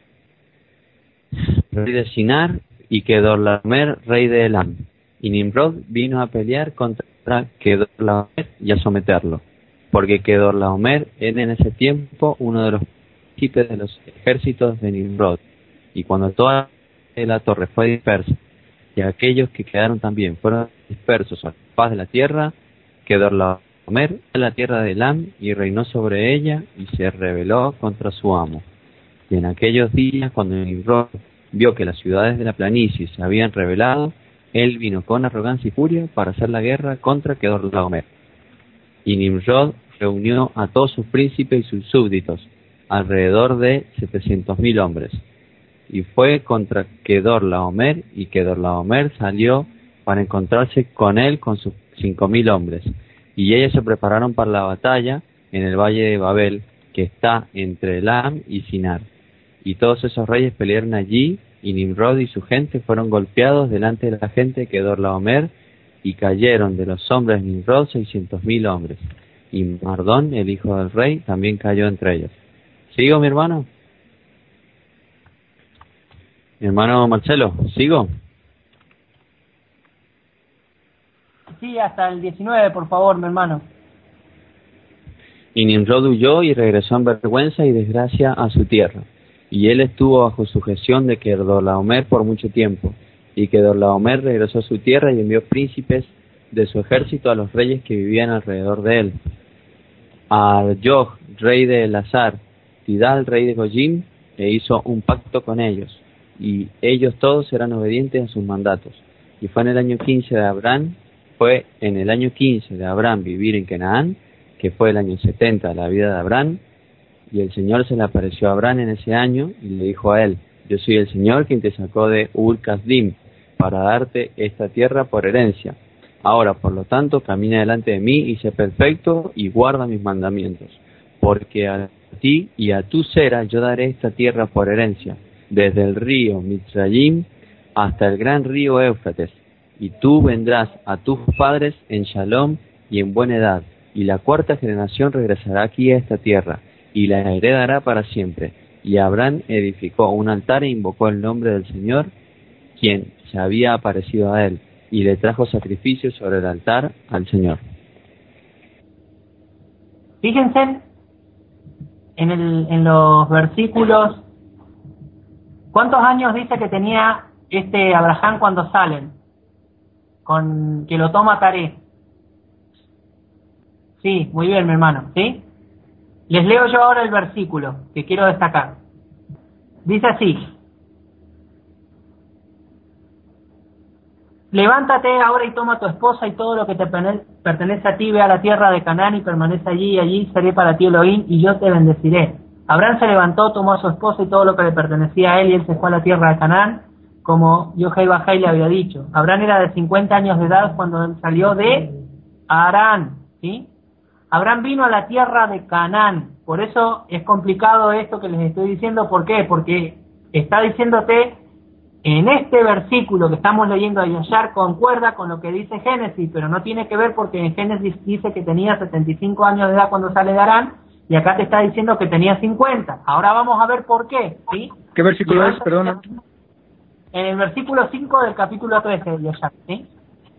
rey de Sinar, y Kedorlaomer, rey de Elam. Y Nimrod vino a pelear contra Kedorlaomer y a someterlo, porque Kedorlaomer era en ese tiempo uno de los príncipes de los ejércitos de Nimrod. Y cuando toda la torre fue dispersa, y aquellos que quedaron también fueron dispersos a la faz de la tierra, Kedorlaomer en la tierra de Elam y reinó sobre ella, y se rebeló contra su amo. Y en aquellos días, cuando Nimrod vio que las ciudades de la planicie se habían rebelado, él vino con arrogancia y furia para hacer la guerra contra Kedorlaomer. Y Nimrod reunió a todos sus príncipes y sus súbditos, alrededor de 700.000 hombres, y fue contra Kedorlaomer, y Kedorlaomer salió para encontrarse con él con sus 5.000 hombres, y ellos se prepararon para la batalla en el valle de Babel, que está entre Elam y Sinar. Y todos esos reyes pelearon allí, y Nimrod y su gente fueron golpeados delante de la gente de Kedorlaomer, y cayeron de los hombres de Nimrod 600.000 hombres. y Mardón, el hijo del rey, también cayó entre ellos. ¿Sigo, mi hermano? Mi hermano Marcelo, ¿sigo? Sí, hasta el 19, por favor, mi hermano. Y Nimrod huyó y regresó en vergüenza y desgracia a su tierra. Y él estuvo bajo sujeción de Kedorlaomer por mucho tiempo. Y Kedorlaomer regresó a su tierra y envió príncipes de su ejército a los reyes que vivían alrededor de él. A Arjog, rey de Elazar, Tidal, rey de Goyim, e hizo un pacto con ellos. Y ellos todos eran obedientes a sus mandatos. Y fue en el año 15 de Abraham vivir en Canaán, que fue el año 70 de la vida de Abraham, y el Señor se le apareció a Abraham en ese año y le dijo a él: yo soy el Señor quien te sacó de Ur-Kasdim para darte esta tierra por herencia. Ahora, por lo tanto, camina delante de mí y sé perfecto y guarda mis mandamientos, porque a ti y a tu cera yo daré esta tierra por herencia, desde el río Mitzrayim hasta el gran río Éufrates, y tú vendrás a tus padres en Shalom y en buena edad, y la cuarta generación regresará aquí a esta tierra, y la heredará para siempre. Y Abraham edificó un altar e invocó el nombre del Señor, quien se había aparecido a él, y le trajo sacrificios sobre el altar al Señor. Fíjense en los versículos, ¿cuántos años dice que tenía Abraham cuando salen? Que lo toma Taré. Sí, muy bien, mi hermano, ¿sí? Les leo yo ahora el versículo que quiero destacar. Dice así: levántate ahora y toma a tu esposa y todo lo que te pertenece a ti, ve a la tierra de Canaán y permanece allí, y allí seré para ti Elohim y yo te bendeciré. Abraham se levantó, tomó a su esposa y todo lo que le pertenecía a él, y él se fue a la tierra de Canaán, como Yohei le había dicho. Abraham era de 50 años de edad cuando él salió de Harán, ¿sí? Abraham vino a la tierra de Canaán. Por eso es complicado esto que les estoy diciendo. ¿Por qué? Porque está diciéndote en este versículo que estamos leyendo a Yashar, concuerda con lo que dice Génesis, pero no tiene que ver, porque en Génesis dice que tenía 75 años de edad cuando sale de Harán, y acá te está diciendo que tenía 50. Ahora vamos a ver por qué, ¿sí? ¿Qué versículo es, perdona? En el versículo 5 del capítulo 13 de Yashar, ¿sí?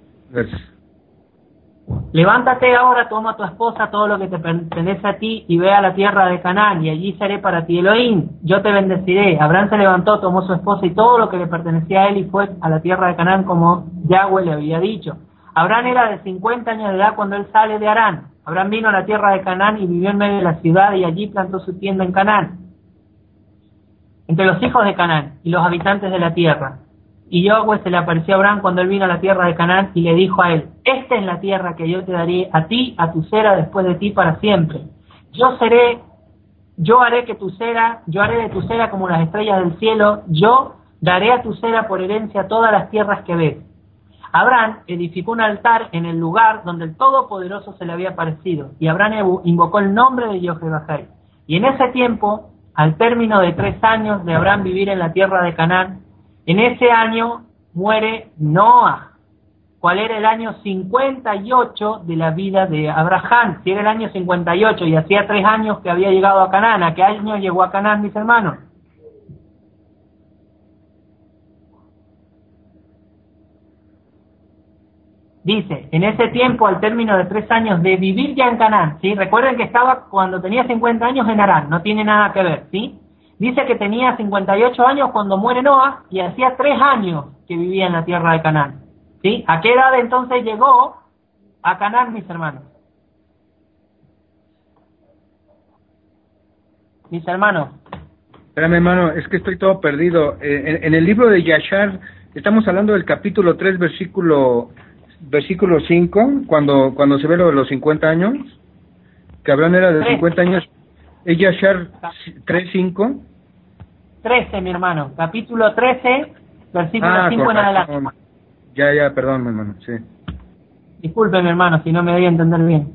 Levántate ahora, toma a tu esposa, todo lo que te pertenece a ti, y ve a la tierra de Canaán, y allí seré para ti Elohim, yo te bendeciré. Abraham se levantó, tomó su esposa y todo lo que le pertenecía a él, y fue a la tierra de Canaán como Yahweh le había dicho. Abraham era de 50 años de edad cuando él sale de Harán. Abraham vino a la tierra de Canaán y vivió en medio de la ciudad, y allí plantó su tienda en Canaán, entre los hijos de Canaán y los habitantes de la tierra. Y Yahweh se le apareció a Abraham cuando él vino a la tierra de Canaán y le dijo a él: esta es la tierra que yo te daré a ti, a tu cera después de ti para siempre. Yo haré de tu cera como las estrellas del cielo, yo daré a tu cera por herencia todas las tierras que ves. Abraham edificó un altar en el lugar donde el Todopoderoso se le había aparecido, y Abraham invocó el nombre de Yohevahai. Y en ese tiempo, al término de 3 años de Abraham vivir en la tierra de Canaán, en ese año muere Noah. ¿Cuál era el año 58 de la vida de Abraham? Si era el año 58 y hacía 3 años que había llegado a Canaán, ¿a qué año llegó a Canaán, mis hermanos? Dice, en ese tiempo, al término de 3 años de vivir ya en Canaán, ¿sí? Recuerden que estaba cuando tenía 50 años en Harán, no tiene nada que ver, ¿sí? Dice que tenía 58 años cuando muere Noah, y hacía 3 años que vivía en la tierra de Canaán, ¿sí? ¿A qué edad entonces llegó a Canaán, mis hermanos? Mis hermanos. Espérame, hermano, es que estoy todo perdido. En el libro de Yashar, estamos hablando del capítulo 3, versículo 5, cuando se ve lo de los 50 años, que Abraham era de 50 años. ¿Es Yashar 3:5? 13, mi hermano, capítulo 13, versículo 5 en adelante. Ya, perdón, mi hermano, sí. Disculpe, mi hermano, si no me doy a entender bien.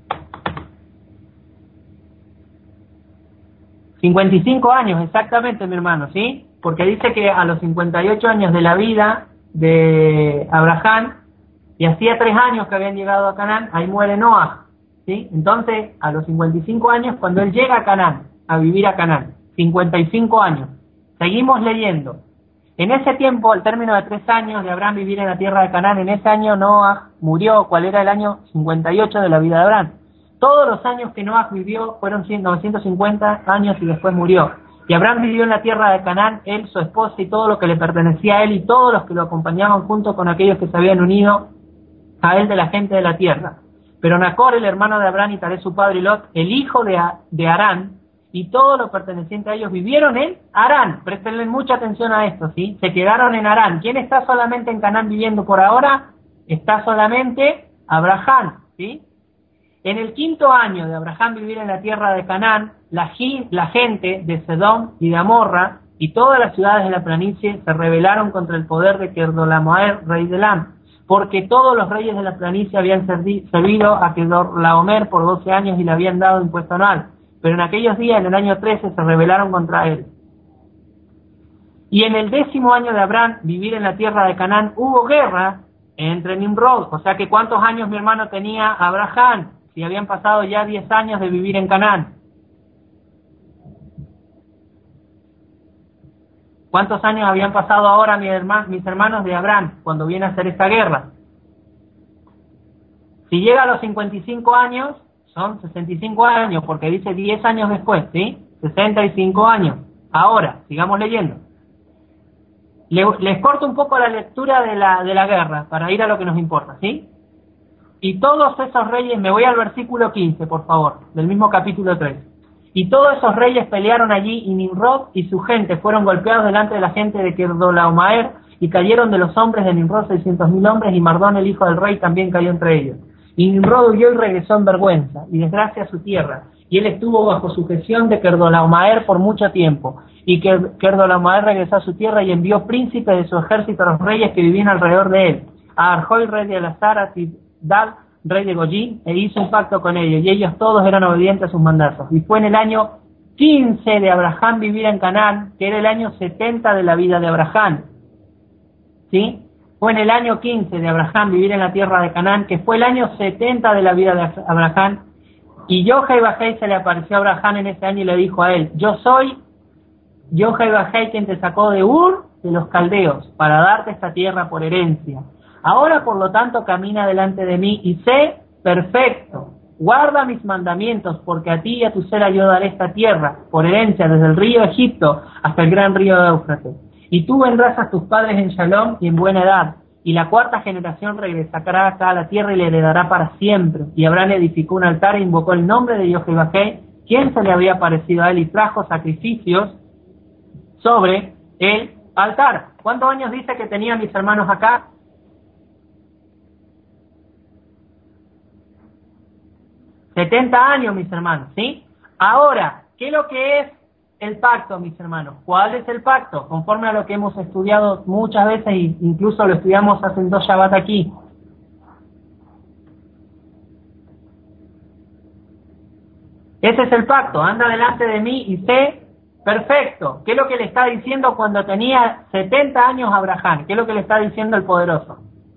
55 años, exactamente, mi hermano, ¿sí? Porque dice que a los 58 años de la vida de Abraham, y hacía 3 años que habían llegado a Canaán, ahí muere Noah, ¿sí? Entonces, a los 55 años, cuando él llega a Canaán, a vivir a Canaán, 55 años. Seguimos leyendo. En ese tiempo, al término de 3 años de Abraham vivir en la tierra de Canaán, en ese año Noah murió, ¿cuál era el año 58 de la vida de Abraham? Todos los años que Noah vivió fueron 950 años y después murió. Y Abraham vivió en la tierra de Canaán, él, su esposa y todo lo que le pertenecía a él y todos los que lo acompañaban junto con aquellos que se habían unido a él de la gente de la tierra. Pero Nacor, el hermano de Abraham, y Taré su padre, y Lot, el hijo de Harán, y todo lo perteneciente a ellos, vivieron en Harán. Prestenle mucha atención a esto, ¿sí? Se quedaron en Harán. ¿Quién está solamente en Canaán viviendo por ahora? Está solamente Abraham, ¿sí? En el 5.º año de Abraham vivir en la tierra de Canaán, la gente de Sedom y de Amorra y todas las ciudades de la planicie se rebelaron contra el poder de Kedorlaomer, rey de Elam, porque todos los reyes de la planicie habían servido a Kedorlaomer por 12 años y le habían dado impuesto anual. Pero en aquellos días, en el año 13, se rebelaron contra él. Y en el 10.º año de Abraham vivir en la tierra de Canaán, hubo guerra entre Nimrod. O sea que ¿cuántos años, mi hermano, tenía Abraham? Si habían pasado ya 10 años de vivir en Canaán. ¿Cuántos años habían pasado ahora mis hermanos de Abraham cuando viene a hacer esta guerra? Si llega a los 55 años, son 65 años, porque dice 10 años después, ¿sí? 65 años. Ahora, sigamos leyendo. Les corto un poco la lectura de la guerra, para ir a lo que nos importa, ¿sí? Y todos esos reyes, me voy al versículo 15, por favor, del mismo capítulo 3. Y todos esos reyes pelearon allí, y Nimrod y su gente fueron golpeados delante de la gente de Kedorlaomer, y cayeron de los hombres de Nimrod 600.000 hombres, y Mardón, el hijo del rey, también cayó entre ellos. Y Nimrod huyó y regresó en vergüenza y desgracia a su tierra, y él estuvo bajo sujeción de Kedorlaomer por mucho tiempo. Y Kedorlaomer regresó a su tierra y envió príncipes de su ejército a los reyes que vivían alrededor de él, a Arjoi, rey de Elazar, a Tidal, rey de Goyín, e hizo un pacto con ellos, y ellos todos eran obedientes a sus mandatos. Y fue en el año 15 de Abraham vivir en Canaán, que era el año 70 de la vida de Abraham, ¿sí? Fue en el año 15 de Abraham vivir en la tierra de Canaán, que fue el año 70 de la vida de Abraham, y Yohai se le apareció a Abraham en ese año y le dijo a él: yo soy Yohai quien te sacó de Ur de los caldeos para darte esta tierra por herencia. Ahora, por lo tanto, camina delante de mí y sé perfecto, guarda mis mandamientos, porque a ti y a tu cela yo daré esta tierra por herencia desde el río Egipto hasta el gran río de Éufrates. Y tú vendrás a tus padres en Shalom y en buena edad, y la 4ª generación regresará acá a la tierra y le heredará para siempre. Y Abraham edificó un altar e invocó el nombre de Yohai, quien se le había parecido a él, y trajo sacrificios sobre el altar. ¿Cuántos años dice que tenían mis hermanos acá? 70 años, mis hermanos, ¿sí? Ahora, ¿qué es lo que es el pacto, mis hermanos? ¿Cuál es el pacto? Conforme a lo que hemos estudiado muchas veces, e incluso lo estudiamos hace 2 Shabbat aquí. Ese es el pacto: anda delante de mí y sé perfecto. ¿Qué es lo que le está diciendo cuando tenía 70 años Abraham? ¿Qué es lo que le está diciendo el poderoso?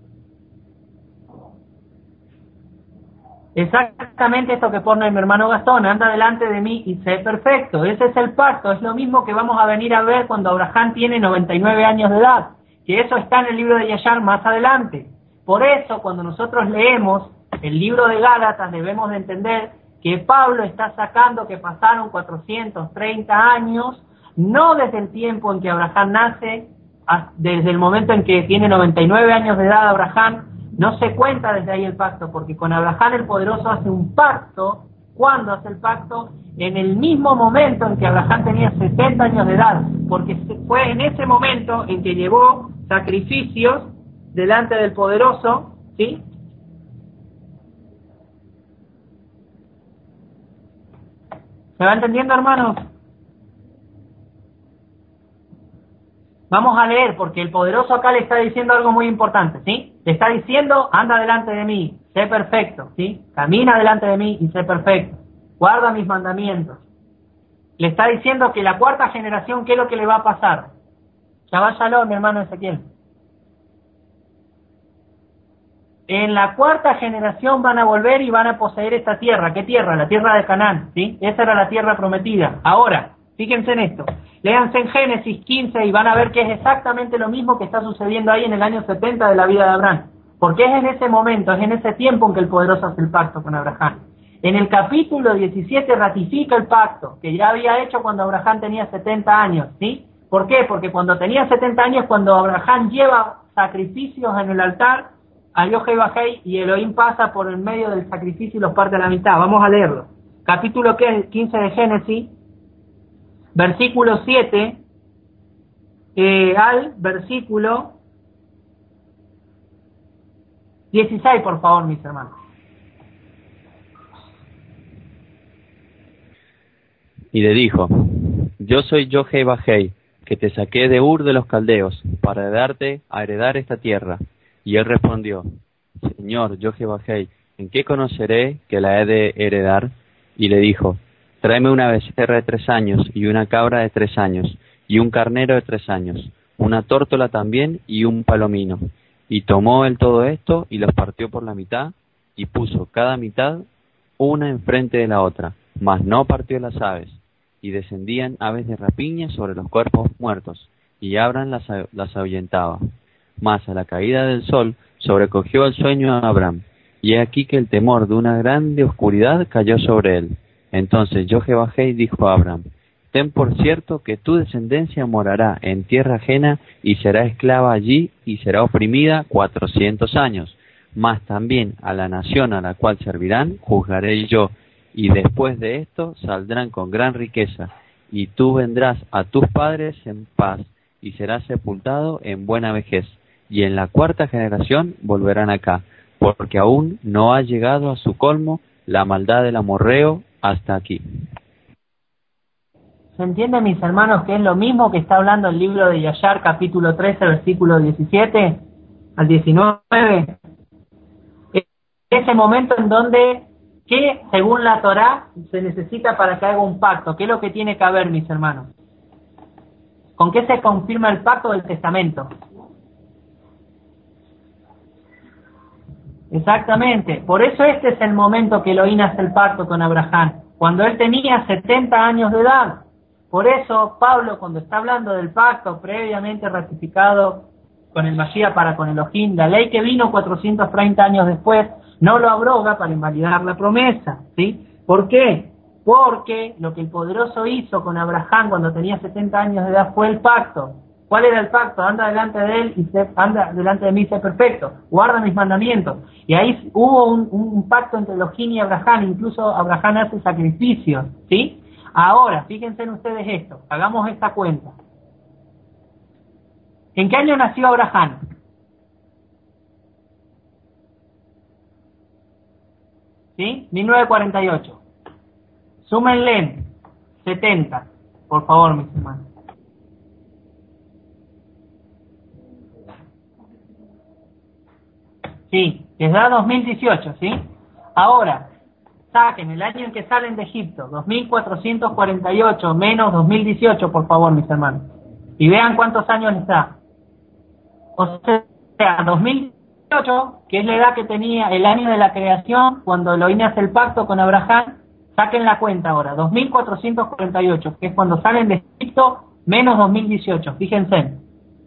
Exactamente esto que pone mi hermano Gastón: anda delante de mí y sé perfecto. Ese es el pacto. Es lo mismo que vamos a venir a ver cuando Abraham tiene 99 años de edad, que eso está en el libro de Yashar más adelante. Por eso, cuando nosotros leemos el libro de Gálatas, debemos de entender que Pablo está sacando que pasaron 430 años, no desde el tiempo en que Abraham nace, desde el momento en que tiene 99 años de edad Abraham. No se cuenta desde ahí el pacto, porque con Abraham el poderoso hace un pacto. ¿Cuándo hace el pacto? En el mismo momento en que Abraham tenía 70 años de edad, porque fue en ese momento en que llevó sacrificios delante del poderoso, ¿sí? ¿Se va entendiendo, hermanos? Vamos a leer, porque el poderoso acá le está diciendo algo muy importante, ¿sí? Le está diciendo: anda delante de mí, sé perfecto, ¿sí? Camina delante de mí y sé perfecto. Guarda mis mandamientos. Le está diciendo que la 4ª generación, ¿qué es lo que le va a pasar? Shabbat Shalom, mi hermano Ezequiel. en la cuarta generación van a volver y van a poseer esta tierra. ¿Qué tierra? La tierra de Canaán, ¿sí? Esa era la tierra prometida. Ahora, fíjense en esto. Léanse en Génesis 15 y van a ver que es exactamente lo mismo que está sucediendo ahí en el año 70 de la vida de Abraham. Porque es en ese momento, es en ese tiempo en que el poderoso hace el pacto con Abraham. En el capítulo 17 ratifica el pacto que ya había hecho cuando Abraham tenía 70 años, ¿sí? ¿Por qué? Porque cuando tenía 70 años, cuando Abraham lleva sacrificios en el altar a Yahweh y Elohim pasa por el medio del sacrificio y los parte a la mitad. Vamos a leerlo. Capítulo 15 de Génesis, versículo 7 al versículo 16, por favor, mis hermanos. Y le dijo: Yo soy Yahweh, que te saqué de Ur de los Caldeos, para darte a heredar esta tierra. Y él respondió: Señor Yahweh, ¿en qué conoceré que la he de heredar? Y le dijo: Tráeme una becerra de 3 años, y una cabra de 3 años, y un carnero de 3 años, una tórtola también, y un palomino. Y tomó él todo esto, y los partió por la mitad, y puso cada mitad una enfrente de la otra, mas no partió las aves. Y descendían aves de rapiña sobre los cuerpos muertos, y Abraham las ahuyentaba. Mas a la caída del sol sobrecogió el sueño a Abraham, y he aquí que el temor de una grande oscuridad cayó sobre él. Entonces Yahweh dijo a Abraham: Ten por cierto que tu descendencia morará en tierra ajena y será esclava allí y será oprimida 400 años. Mas también a la nación a la cual servirán juzgaré yo, y después de esto saldrán con gran riqueza, y tú vendrás a tus padres en paz, y serás sepultado en buena vejez, y en la 4ª generación volverán acá, porque aún no ha llegado a su colmo la maldad del amorreo hasta aquí. ¿Se entiende, mis hermanos, que es lo mismo que está hablando el libro de Yashar, capítulo 13, versículo 17 al 19? Ese momento en donde, ¿qué, según la Torá, se necesita para que haga un pacto? ¿Qué es lo que tiene que haber, mis hermanos? ¿Con qué se confirma el pacto del testamento? Exactamente. Por eso este es el momento que Elohim hace el pacto con Abraham, cuando él tenía 70 años de edad. Por eso Pablo, cuando está hablando del pacto previamente ratificado con el Mashiach para con Elohim, la ley que vino 430 años después, no lo abroga para invalidar la promesa, ¿sí? ¿Por qué? Porque lo que el poderoso hizo con Abraham cuando tenía 70 años de edad fue el pacto. ¿Cuál era el pacto? Anda delante de él y anda delante de mí, sé perfecto, guarda mis mandamientos. Y ahí hubo un pacto entre Elohim y Abraham, incluso Abraham hace sacrificios, ¿sí? Ahora, fíjense en ustedes esto, hagamos esta cuenta. ¿En qué año nació Abraham? ¿Sí? 1948. Súmenle 70, por favor, mis hermanos. Sí, les da 2018, ¿sí? Ahora, saquen el año en que salen de Egipto, 2448 menos 2018, por favor, mis hermanos. Y vean cuántos años les da. O sea, 2018, que es la edad que tenía el año de la creación, cuando Elohim hace el pacto con Abraham, saquen la cuenta ahora, 2448, que es cuando salen de Egipto, menos 2018, fíjense.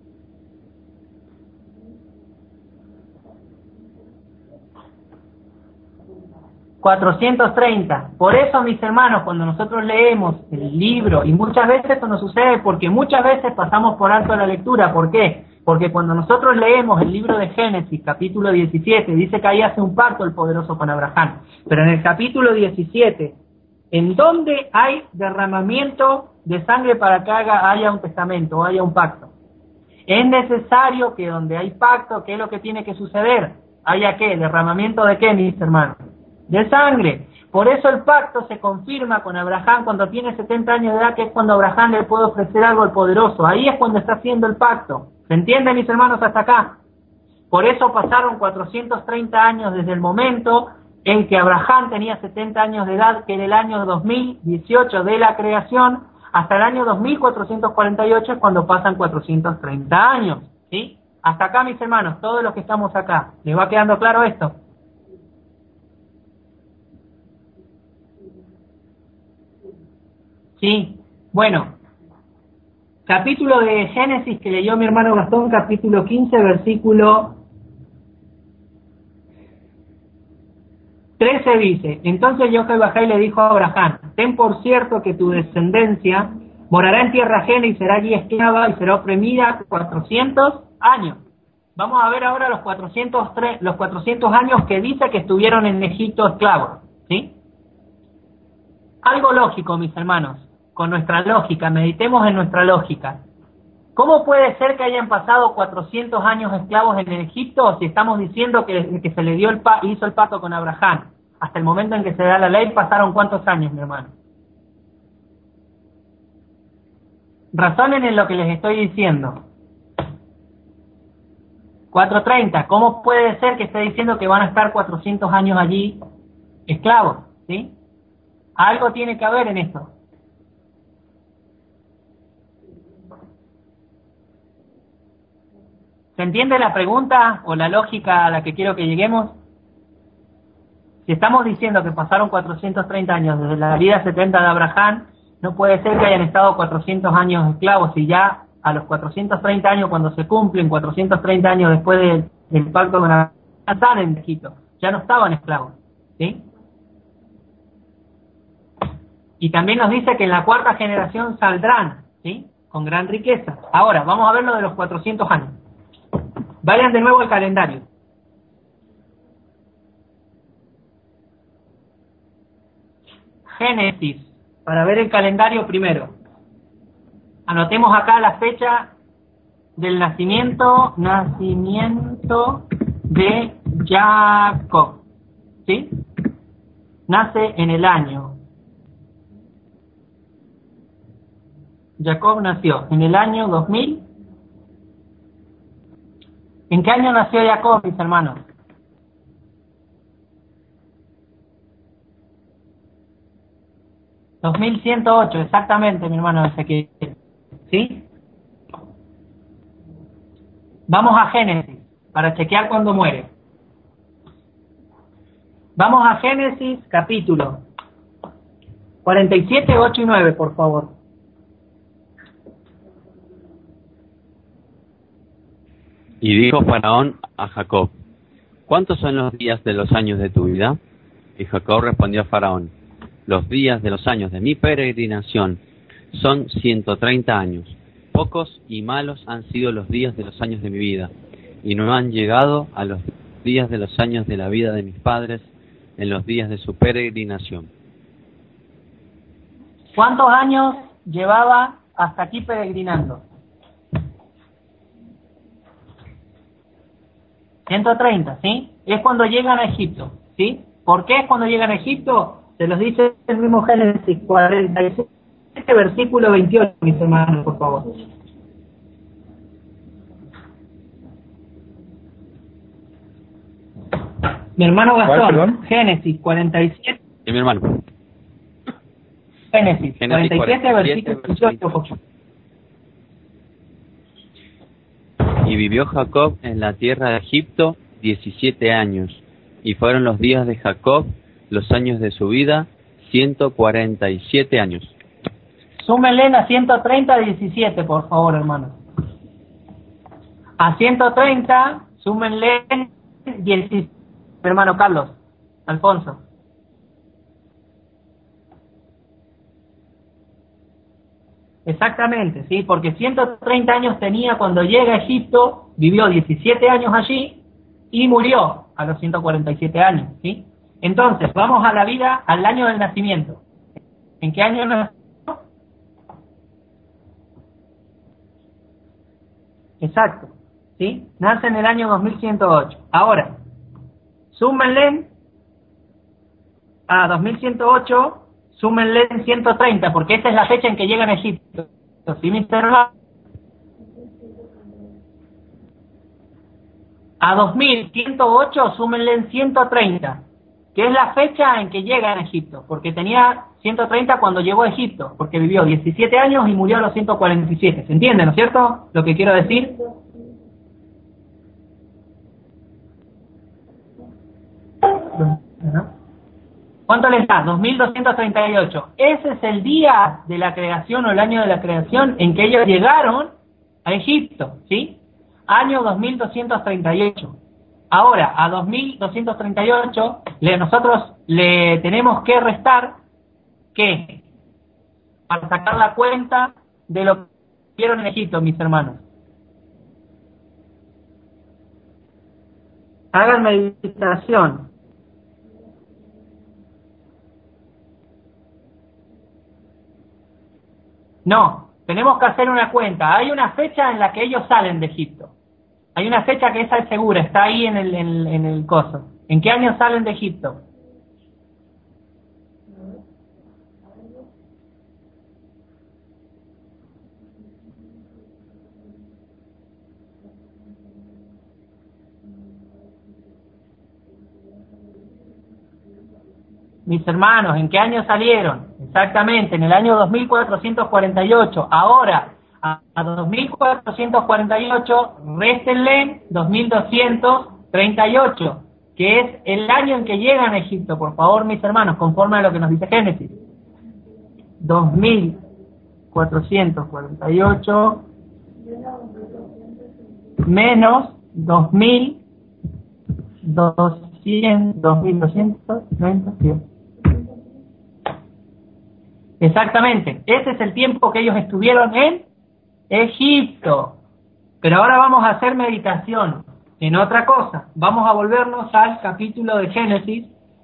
430. Por eso, mis hermanos, cuando nosotros leemos el libro, y muchas veces esto nos sucede porque muchas veces pasamos por alto la lectura. ¿Por qué? Porque cuando nosotros leemos el libro de Génesis, capítulo 17, dice que ahí hace un pacto el poderoso con Abraham. Pero en el capítulo 17, ¿en dónde hay derramamiento de sangre para que haya un testamento o haya un pacto? Es necesario que donde hay pacto, ¿qué es lo que tiene que suceder? ¿Haya qué? ¿Derramamiento de qué, mis hermanos? De sangre. Por eso el pacto se confirma con Abraham cuando tiene 70 años de edad, que es cuando Abraham le puede ofrecer algo al poderoso. Ahí es cuando está haciendo el pacto. ¿Se entiende, mis hermanos, hasta acá? Por eso pasaron 430 años desde el momento en que Abraham tenía 70 años de edad, que era el año 2018 de la creación, hasta el año 2448 es cuando pasan 430 años, ¿sí? Hasta acá, mis hermanos, todos los que estamos acá. ¿Les va quedando claro esto? Sí. Bueno, capítulo de Génesis que leyó mi hermano Gastón, capítulo 15, versículo 13 dice: entonces Jehová le dijo a Abraham: ten por cierto que tu descendencia morará en tierra ajena y será allí esclava y será oprimida 400 años. Vamos a ver ahora los 400 años que dice que estuvieron en Egipto esclavos, ¿sí? Algo lógico, mis hermanos, con nuestra lógica, meditemos en nuestra lógica. ¿Cómo puede ser que hayan pasado 400 años esclavos en Egipto si estamos diciendo que se le dio hizo el pacto con Abraham? Hasta el momento en que se da la ley pasaron ¿cuántos años, mi hermano? Razonen en lo que les estoy diciendo. 430. ¿Cómo puede ser que esté diciendo que van a estar 400 años allí esclavos? ¿Sí? Algo tiene que haber en esto. ¿Se entiende la pregunta o la lógica a la que quiero que lleguemos? Si estamos diciendo que pasaron 430 años desde la vida 70 de Abraham, no puede ser que hayan estado 400 años esclavos y ya a los 430 años, cuando se cumplen 430 años después del pacto con Abraham, están en Egipto, ya no estaban esclavos, ¿sí? Y también nos dice que en la cuarta generación saldrán, ¿sí? Con gran riqueza. Ahora, vamos a ver lo de los 400 años. Vayan de nuevo al calendario. Génesis, para ver el calendario primero. Anotemos acá la fecha del nacimiento de Jacob, ¿sí? Nace en el año. Jacob nació en el año 2000. ¿En qué año nació Jacob, mis hermanos? $2108, exactamente, mi hermano Ezequiel. ¿Sí? Vamos a Génesis, para chequear cuándo muere. Vamos a Génesis, capítulo 47, 8 y 9, por favor. Y dijo Faraón a Jacob: ¿cuántos son los días de los años de tu vida? Y Jacob respondió a Faraón: los días de los años de mi peregrinación son 130 años. Pocos y malos han sido los días de los años de mi vida, y no han llegado a los días de los años de la vida de mis padres en los días de su peregrinación. ¿Cuántos años llevaba hasta aquí peregrinando? 130, ¿sí? Es cuando llegan a Egipto, ¿sí? ¿Por qué es cuando llegan a Egipto? Se los dice el mismo Génesis 47, versículo 28, mis hermanos, por favor. Mi hermano Gastón, Génesis 47. ¿Y mi hermano? Génesis 47, versículo 28. Y vivió Jacob en la tierra de Egipto 17 años, y fueron los días de Jacob, los años de su vida, 147 años. Súmenle a 130, 17, por favor, hermano. A 130, súmenle 17, hermano Carlos, Alfonso. Exactamente, sí, porque 130 años tenía cuando llega a Egipto, vivió 17 años allí y murió a los 147 años, ¿sí? Entonces, vamos a la vida, al año del nacimiento. ¿En qué año nació? Exacto, ¿sí? Nace en el año 2108. Ahora, súmenle a 2108, súmenle 130, porque esa es la fecha en que llegan a Egipto. ¿Sí, mi hermano? A 2108, súmenle 130, que es la fecha en que llega a Egipto, porque tenía 130 cuando llegó a Egipto, porque vivió 17 años y murió a los 147. ¿Se entiende, no es cierto? Lo que quiero decir. ¿Cuánto les da? 2238. Ese es el día de la creación o el año de la creación en que ellos llegaron a Egipto, ¿sí? Año 2238. Ahora, a 2238 nosotros le tenemos que restar, ¿qué? Para sacar la cuenta de lo que vieron en Egipto, mis hermanos. Hagan meditación. No, tenemos que hacer una cuenta. Hay una fecha en la que ellos salen de Egipto. Hay una fecha que esa es segura, está ahí en el coso. ¿En qué año salen de Egipto? Mis hermanos, ¿en qué año salieron? Exactamente, en el año 2448. Ahora, a 2448, réstenle 2238, que es el año en que llegan a Egipto. Por favor, mis hermanos, conforme a lo que nos dice Génesis. 2448 menos 2230. Exactamente, ese es el tiempo que ellos estuvieron en Egipto. Pero ahora vamos a hacer meditación en otra cosa. Vamos a volvernos al capítulo de Génesis.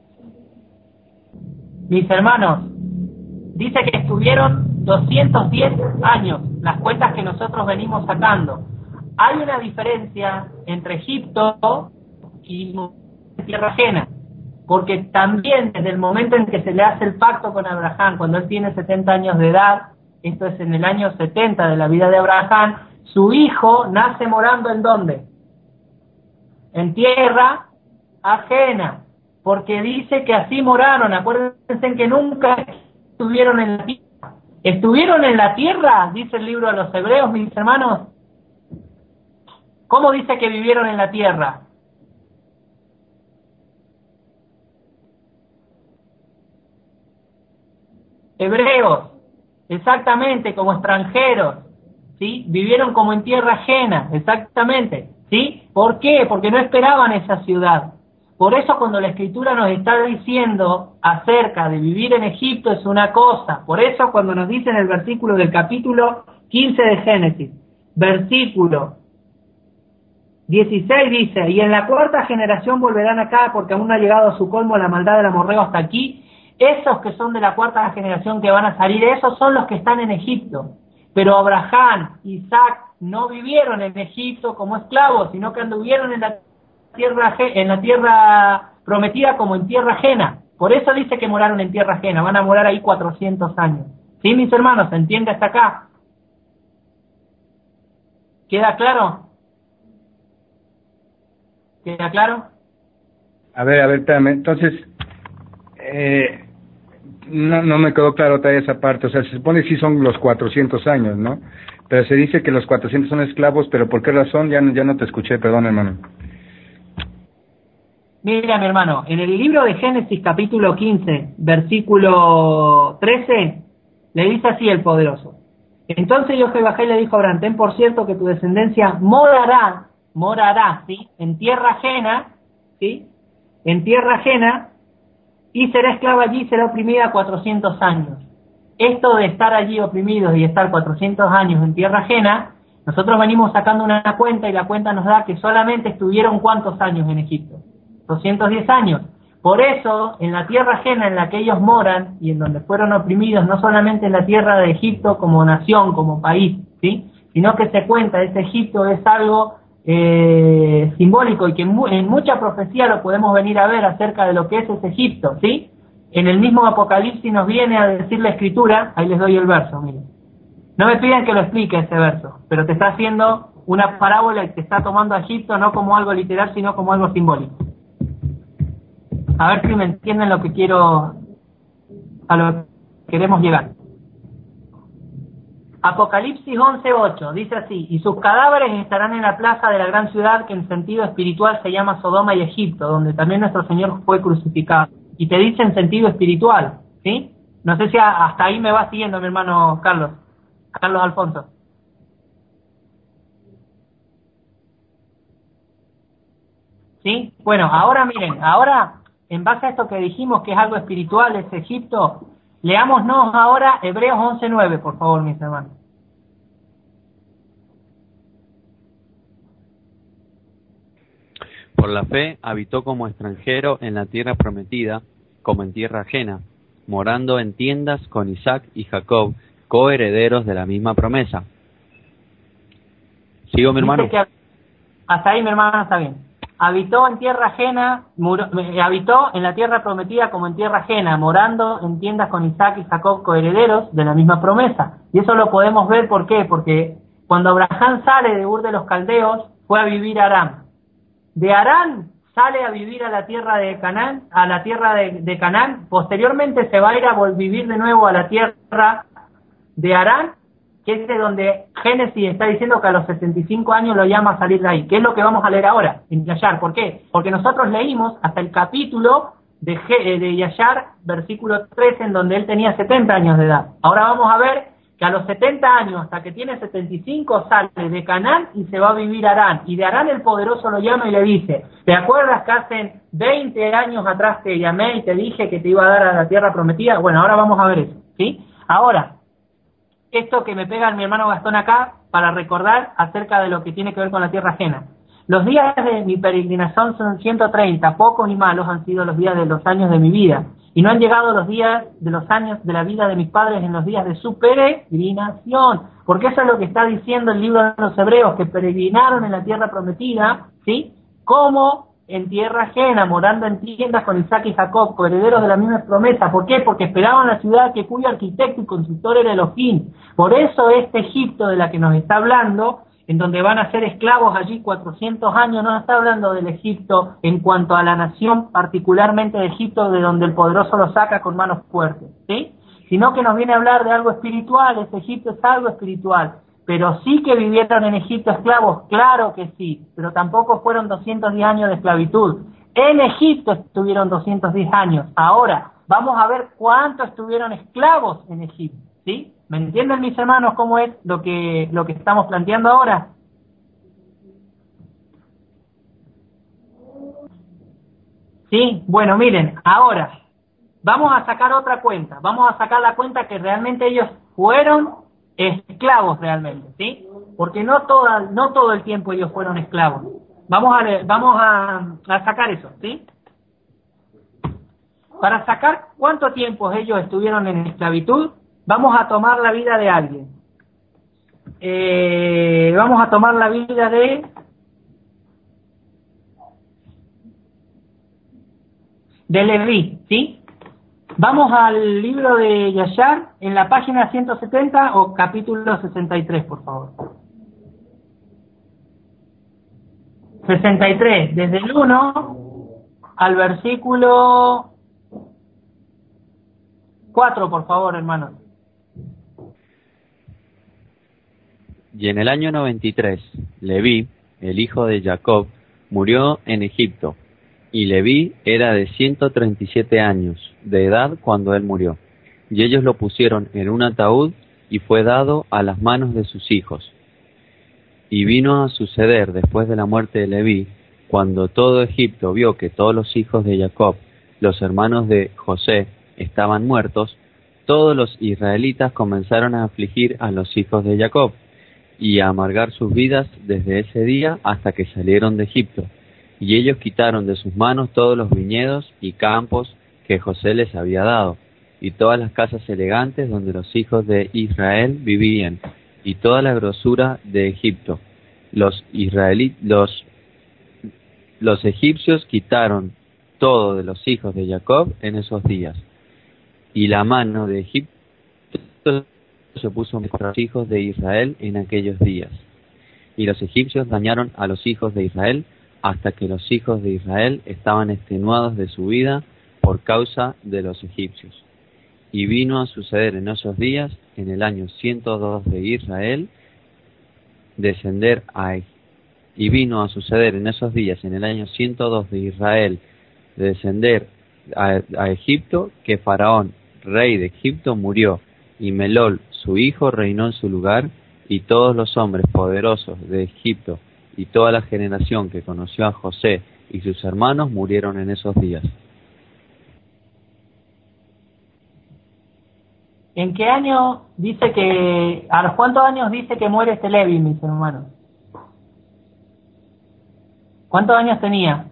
Mis hermanos, dice que estuvieron 210 años, las cuentas que nosotros venimos sacando. Hay una diferencia entre Egipto y tierra ajena, porque también desde el momento en que se le hace el pacto con Abraham, cuando él tiene 70 años de edad, esto es en el año 70 de la vida de Abraham, su hijo nace morando ¿en dónde? En tierra ajena, porque dice que así moraron. Acuérdense que nunca estuvieron en la tierra. ¿Estuvieron en la tierra? Dice el libro de los Hebreos, mis hermanos. ¿Cómo dice que vivieron en la tierra? Hebreos, exactamente, como extranjeros, ¿sí? Vivieron como en tierra ajena, exactamente, ¿sí? ¿Por qué? Porque no esperaban esa ciudad. Por eso cuando la Escritura nos está diciendo acerca de vivir en Egipto es una cosa. Por eso cuando nos dice en el versículo del capítulo 15 de Génesis, versículo 16 dice, y en la cuarta generación volverán acá porque aún no ha llegado a su colmo la maldad del amorreo hasta aquí. Esos que son de la cuarta generación que van a salir, esos son los que están en Egipto. Pero Abraham, Isaac no vivieron en Egipto como esclavos, sino que anduvieron en la tierra prometida como en tierra ajena. Por eso dice que moraron en tierra ajena, van a morar ahí 400 años. ¿Sí, mis hermanos? ¿Se entiende hasta acá? ¿Queda claro? ¿Queda claro? A ver, espérame. Entonces, no me quedó claro todavía esa parte. O sea, se supone que sí son los 400 años, ¿no? Pero se dice que los 400 son esclavos, pero ¿por qué razón? Ya no te escuché, perdón, hermano. Mira, mi hermano, en el libro de Génesis capítulo 15, versículo 13, le dice así el poderoso. Entonces yo Jehová le dijo a Abraham, ten por cierto que tu descendencia morará, ¿sí? En tierra ajena, ¿sí? En tierra ajena, y será esclava allí y será oprimida 400 años. Esto de estar allí oprimidos y estar 400 años en tierra ajena, nosotros venimos sacando una cuenta y la cuenta nos da que solamente estuvieron ¿cuántos años en Egipto? 210 años. Por eso, en la tierra ajena en la que ellos moran y en donde fueron oprimidos, no solamente en la tierra de Egipto como nación, como país, ¿sí? Sino que se cuenta, ese Egipto es algo simbólico y que en mucha profecía lo podemos venir a ver acerca de lo que es ese Egipto, ¿sí? En el mismo Apocalipsis nos viene a decir la Escritura, ahí les doy el verso, miren. No me piden que lo explique ese verso, pero te está haciendo una parábola y te está tomando a Egipto no como algo literal, sino como algo simbólico. A ver si me entienden lo que a lo que queremos llegar. Apocalipsis 11:8 dice así, y sus cadáveres estarán en la plaza de la gran ciudad que en sentido espiritual se llama Sodoma y Egipto, donde también nuestro Señor fue crucificado. y te dice en sentido espiritual, ¿sí? No sé si hasta ahí me va siguiendo mi hermano Carlos Alfonso. ¿Sí? Bueno, ahora miren, ahora en base a esto que dijimos que es algo espiritual, es Egipto, leámonos ahora Hebreos 11:9, por favor, mis hermanos. Por la fe habitó como extranjero en la tierra prometida, como en tierra ajena, morando en tiendas con Isaac y Jacob, coherederos de la misma promesa. ¿Sigo, mi hermano? Que hasta ahí mi hermano está bien. Habitó en tierra ajena, habitó en la tierra prometida como en tierra ajena, morando en tiendas con Isaac y Jacob, coherederos de la misma promesa. Y eso lo podemos ver, ¿por qué? Porque cuando Abraham sale de Ur de los Caldeos, fue a vivir a Aram. De Harán sale a vivir a la tierra de Canaán, Canaán, posteriormente se va a ir a vivir de nuevo a la tierra de Harán, que es de donde Génesis está diciendo que a los 75 años lo llama a salir de ahí, que es lo que vamos a leer ahora, en Yashar. ¿Por qué? Porque nosotros leímos hasta el capítulo de Yashar, versículo 13, en donde él tenía 70 años de edad. Ahora vamos a ver que a los 70 años, hasta que tiene 75, sale de Canaán y se va a vivir a Harán. Y de Harán el poderoso lo llama y le dice, ¿te acuerdas que hace 20 años atrás te llamé y te dije que te iba a dar a la tierra prometida? Bueno, ahora vamos a ver eso, ¿sí? Ahora, esto que me pega mi hermano Gastón acá, para recordar acerca de lo que tiene que ver con la tierra ajena. Los días de mi peregrinación son 130, pocos ni malos han sido los días de los años de mi vida, y no han llegado los días de los años de la vida de mis padres en los días de su peregrinación, porque eso es lo que está diciendo el libro de los Hebreos, que peregrinaron en la tierra prometida, ¿sí? Como en tierra ajena, morando en tiendas con Isaac y Jacob, coherederos de la misma promesa. ¿Por qué? Porque esperaban la ciudad que cuyo arquitecto y constructor era Elohim. Por eso este Egipto de la que nos está hablando, en donde van a ser esclavos allí 400 años, no está hablando del Egipto en cuanto a la nación, particularmente de Egipto, de donde el poderoso lo saca con manos fuertes, ¿sí? Sino que nos viene a hablar de algo espiritual. Este Egipto es algo espiritual. Pero sí que vivieron en Egipto esclavos, claro que sí, pero tampoco fueron 210 años de esclavitud. En Egipto estuvieron 210 años. Ahora, vamos a ver cuánto estuvieron esclavos en Egipto, ¿sí? ¿Me entienden, mis hermanos, cómo es lo que estamos planteando ahora? Sí, bueno, miren, ahora vamos a sacar otra cuenta. Vamos a sacar la cuenta que realmente ellos fueron esclavos realmente, ¿sí? Porque no todo el tiempo ellos fueron esclavos. Vamos a sacar eso, ¿sí? Para sacar cuánto tiempo ellos estuvieron en esclavitud, vamos a tomar la vida de alguien. Vamos a tomar la vida de Leví, ¿sí? Vamos al libro de Yashar, en la página 170 o capítulo 63, por favor. 63, desde el 1 al versículo 4, por favor, hermano. Y en el año 93, Leví, el hijo de Jacob, murió en Egipto. Y Leví era de 137 años de edad cuando él murió. Y ellos lo pusieron en un ataúd y fue dado a las manos de sus hijos. Y vino a suceder después de la muerte de Leví, cuando todo Egipto vio que todos los hijos de Jacob, los hermanos de José, estaban muertos, todos los israelitas comenzaron a afligir a los hijos de Jacob y a amargar sus vidas desde ese día hasta que salieron de Egipto. Y ellos quitaron de sus manos todos los viñedos y campos que José les había dado, y todas las casas elegantes donde los hijos de Israel vivían, y toda la grosura de Egipto. Los egipcios quitaron todo de los hijos de Jacob en esos días, y la mano de Egipto se puso contra los hijos de Israel en aquellos días. Y los egipcios dañaron a los hijos de Israel hasta que los hijos de Israel estaban extenuados de su vida por causa de los egipcios. Y vino a suceder en esos días, en el año 102 de Israel, descender a Egipto. Y vino a suceder en esos días, en el año 102 de Israel, descender a Egipto, que Faraón, rey de Egipto, murió, y Melol, su hijo, reinó en su lugar, y todos los hombres poderosos de Egipto y toda la generación que conoció a José y sus hermanos murieron en esos días. ¿En qué año dice que, a los cuántos años dice que muere este Levi, mis hermanos? ¿Cuántos años tenía?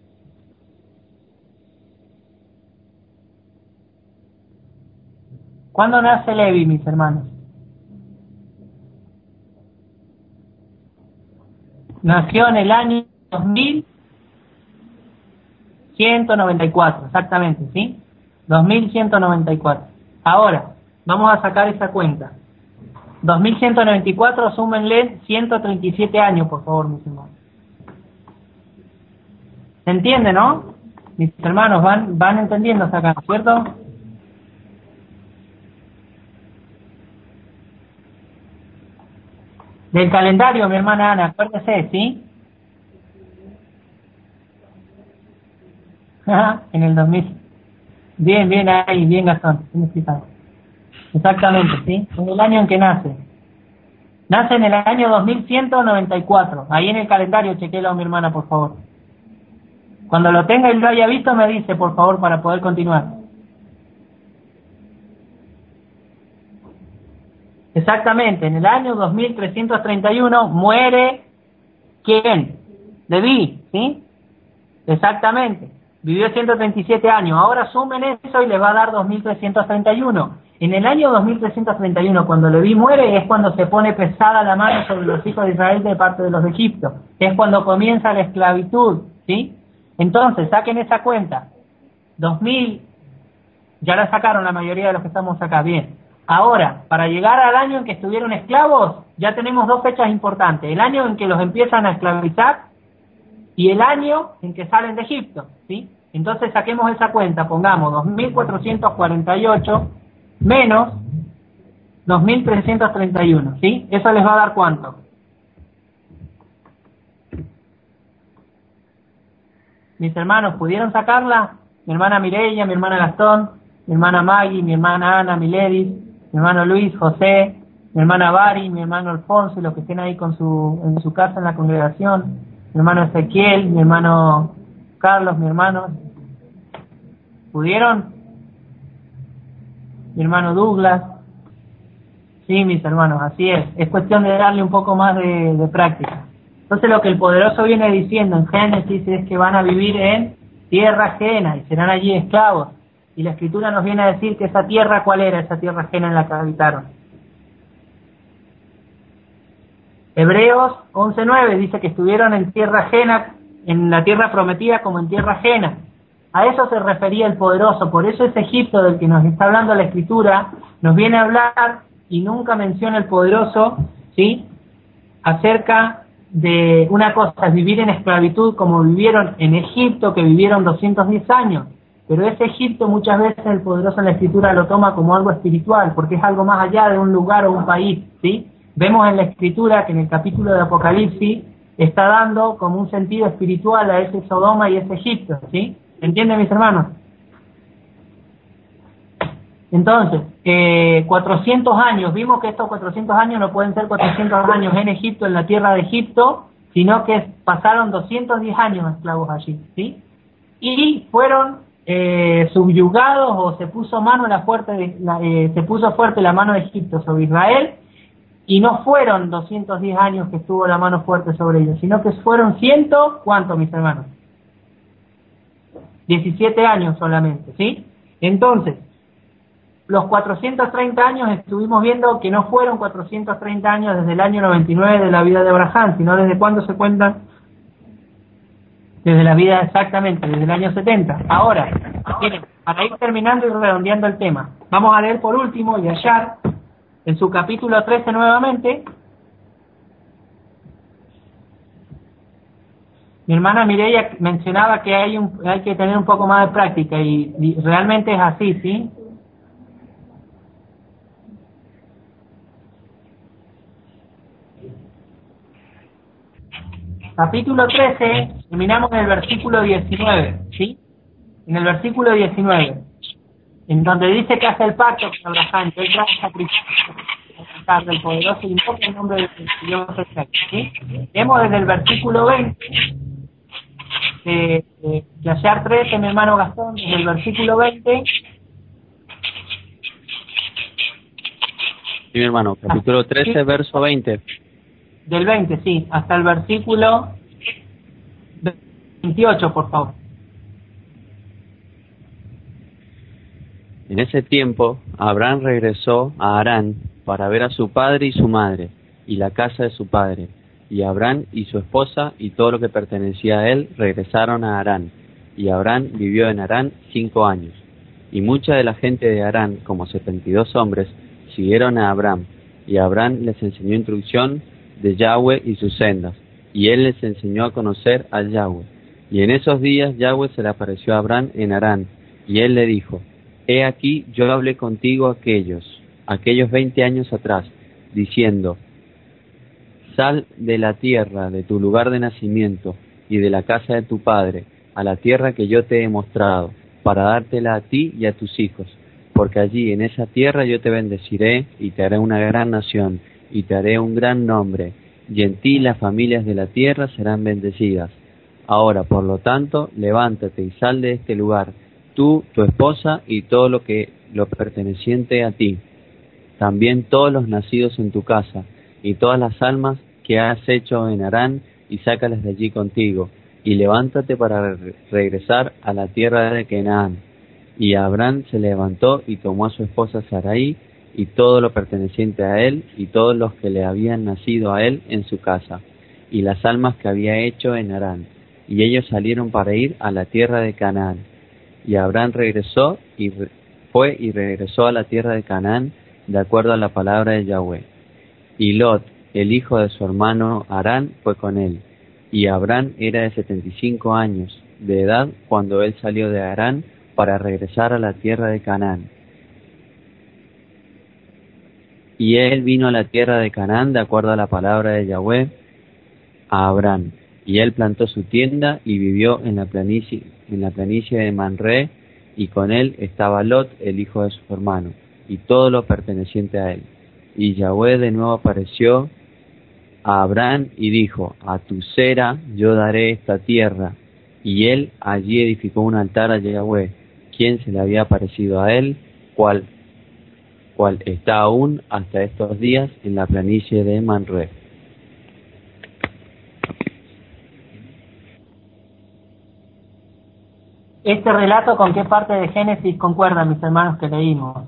¿Cuándo nace Levi, mis hermanos? Nació en el año 2194, exactamente, ¿sí? 2194. Ahora, vamos a sacar esa cuenta. 2194, súmenle 137 años, por favor, mis hermanos. ¿Se entiende, no? Mis hermanos van entendiendo hasta acá, ¿cierto? Del calendario, mi hermana Ana, acuérdese, ¿sí? En el 2000. Bien ahí, bien Gastón, bien explicado. Exactamente, ¿sí? En el año en que nace. Nace en el año 2194. Ahí en el calendario, chequélo, mi hermana, por favor. Cuando lo tenga y lo haya visto, me dice, por favor, para poder continuar. Exactamente, en el año 2331 muere ¿quién? Leví, ¿sí? Exactamente. Vivió 137 años. Ahora sumen eso y les va a dar 2331. En el año 2331, cuando Leví muere, es cuando se pone pesada la mano sobre los hijos de Israel de parte de los de Egipto. Es cuando comienza la esclavitud, ¿sí? Entonces, saquen esa cuenta. 2000, ya la sacaron la mayoría de los que estamos acá, bien. Ahora, para llegar al año en que estuvieron esclavos, ya tenemos dos fechas importantes. El año en que los empiezan a esclavizar y el año en que salen de Egipto, ¿sí? Entonces saquemos esa cuenta, pongamos 2448 menos 2331, ¿sí? Eso les va a dar ¿cuánto? Mis hermanos, ¿pudieron sacarla? Mi hermana Mireia, mi hermana Gastón, mi hermana Maggie, mi hermana Ana, Miledis, mi hermano Luis, José, mi hermana Bari, mi hermano Alfonso y los que estén ahí en su casa en la congregación, mi hermano Ezequiel, mi hermano Carlos, mi hermano. ¿Pudieron? Mi hermano Douglas. Sí, mis hermanos, así es. Es cuestión de darle un poco más de práctica. Entonces lo que el poderoso viene diciendo en Génesis es que van a vivir en tierra ajena y serán allí esclavos. Y la Escritura nos viene a decir que esa tierra, ¿cuál era esa tierra ajena en la que habitaron? Hebreos 11:9 dice que estuvieron en tierra ajena, en la tierra prometida como en tierra ajena. A eso se refería el poderoso. Por eso ese Egipto del que nos está hablando la Escritura nos viene a hablar y nunca menciona el poderoso, ¿sí? Acerca de una cosa, es vivir en esclavitud como vivieron en Egipto, que vivieron 210 años. Pero ese Egipto muchas veces el poderoso en la Escritura lo toma como algo espiritual, porque es algo más allá de un lugar o un país, ¿sí? Vemos en la Escritura que en el capítulo de Apocalipsis está dando como un sentido espiritual a ese Sodoma y ese Egipto, ¿sí? ¿Entienden, mis hermanos? Entonces, 400 años, vimos que estos 400 años no pueden ser 400 años en Egipto, en la tierra de Egipto, sino que pasaron 210 años esclavos allí, ¿sí? Y fueron subyugados o se puso se puso fuerte la mano de Egipto sobre Israel, y no fueron 210 años que estuvo la mano fuerte sobre ellos, sino que fueron ¿cuánto, mis hermanos? 17 años solamente, ¿sí? Entonces, los 430 años estuvimos viendo que no fueron 430 años desde el año 99 de la vida de Abraham, sino desde cuándo se cuentan, desde la vida exactamente, desde el año 70. Ahora, miren, para ir terminando y redondeando el tema, vamos a leer por último Yashar, en su capítulo 13 nuevamente. Mi hermana Mireia mencionaba que hay que tener un poco más de práctica y realmente es así, ¿sí? Capítulo 13, terminamos en el versículo 19, ¿sí? en el versículo 19, en donde dice que hace el pacto con Abraham, que él trae sacrificio del poderoso y invoca el nombre del Dios perfecto, ¿sí? Leemos desde el versículo 20 de Yashar 13, mi hermano Gastón, desde el versículo 20. Sí, mi hermano, capítulo 13, verso 20. Del 20, sí, hasta el versículo 28, por favor. En ese tiempo, Abraham regresó a Harán para ver a su padre y su madre, y la casa de su padre. Y Abraham y su esposa y todo lo que pertenecía a él regresaron a Harán. Y Abraham vivió en Harán 5 años. Y mucha de la gente de Harán, como 72 hombres, siguieron a Abraham. Y Abraham les enseñó instrucción de Yahweh y sus sendas. Y él les enseñó a conocer a Yahweh. Y en esos días Yahweh se le apareció a Abraham en Harán. Y él le dijo: He aquí, yo hablé contigo aquellos 20 años atrás, diciendo: Sal de la tierra, de tu lugar de nacimiento, y de la casa de tu padre, a la tierra que yo te he mostrado, para dártela a ti y a tus hijos. Porque allí, en esa tierra, yo te bendeciré, y te haré una gran nación, y te haré un gran nombre, y en ti las familias de la tierra serán bendecidas. Ahora, por lo tanto, levántate y sal de este lugar, tú, tu esposa y todo lo perteneciente a ti, también todos los nacidos en tu casa, y todas las almas que has hecho en Harán, y sácalas de allí contigo, y levántate para regresar a la tierra de Canaán. Y Abraham se levantó y tomó a su esposa Sarai, y todo lo perteneciente a él, y todos los que le habían nacido a él en su casa, y las almas que había hecho en Harán, y ellos salieron para ir a la tierra de Canaán. Y Abraham regresó y regresó a la tierra de Canaán, de acuerdo a la palabra de Yahweh. Y Lot, el hijo de su hermano Harán, fue con él. Y Abraham era de 75 años de edad cuando él salió de Harán para regresar a la tierra de Canaán. Y él vino a la tierra de Canaán de acuerdo a la palabra de Yahweh a Abraham. Y él plantó su tienda y vivió en la planicie de Manré, y con él estaba Lot, el hijo de su hermano, y todo lo perteneciente a él. Y Yahweh de nuevo apareció a Abraham y dijo: A tu cera yo daré esta tierra. Y él allí edificó un altar a Yahweh, quien se le había aparecido a él, cual está aún hasta estos días en la planicie de Manré. Este relato, ¿con qué parte de Génesis concuerda, mis hermanos, que leímos?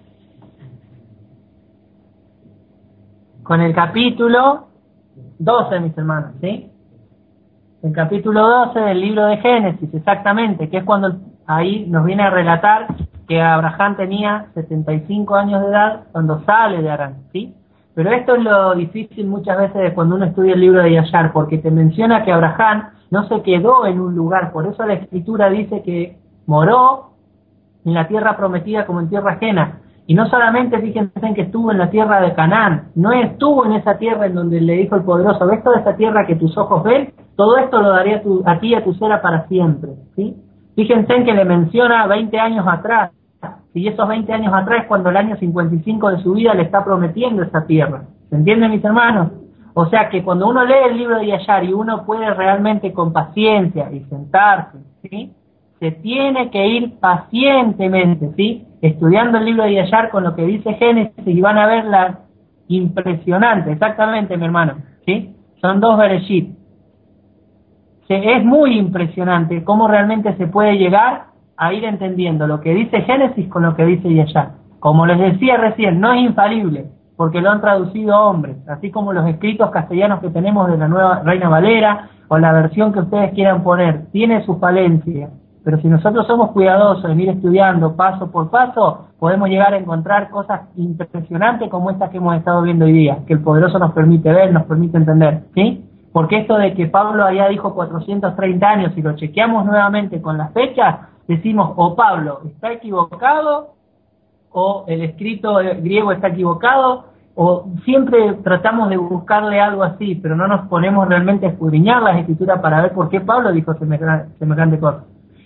Con el capítulo 12, mis hermanos, ¿sí? El capítulo 12 del libro de Génesis, exactamente, que es cuando ahí nos viene a relatar que Abraham tenía 75 años de edad cuando sale de Harán, ¿sí? Pero esto es lo difícil muchas veces de cuando uno estudia el libro de Yashar, porque te menciona que Abraham no se quedó en un lugar, por eso la Escritura dice que moró en la tierra prometida como en tierra ajena. Y no solamente, fíjense en que estuvo en la tierra de Canaán, no estuvo en esa tierra en donde le dijo el poderoso: ves toda esta tierra que tus ojos ven, todo esto lo daré a ti y a tu cera para siempre, ¿sí? Fíjense en que le menciona 20 años atrás, y esos 20 años atrás es cuando el año 55 de su vida le está prometiendo esa tierra. ¿Se entienden, mis hermanos? O sea que cuando uno lee el libro de Yashar y uno puede realmente con paciencia y sentarse, ¿sí?, se tiene que ir pacientemente, ¿sí?, estudiando el libro de Yashar con lo que dice Génesis, y van a ver la impresionante, exactamente, mi hermano, ¿sí? Son 2 Bereshit. Es muy impresionante cómo realmente se puede llegar a ir entendiendo lo que dice Génesis con lo que dice Yashar. Como les decía recién, no es infalible, porque lo han traducido hombres, así como los escritos castellanos que tenemos de la Nueva Reina Valera, o la versión que ustedes quieran poner, tiene sus falencias. Pero si nosotros somos cuidadosos en ir estudiando paso por paso, podemos llegar a encontrar cosas impresionantes como estas que hemos estado viendo hoy día, que el poderoso nos permite ver, nos permite entender, ¿sí? Porque esto de que Pablo allá dijo 430 años, si lo chequeamos nuevamente con las fechas, decimos: o Pablo está equivocado, o el escrito griego está equivocado, o siempre tratamos de buscarle algo así, pero no nos ponemos realmente a escudriñar las escrituras para ver por qué Pablo dijo semejante cosa.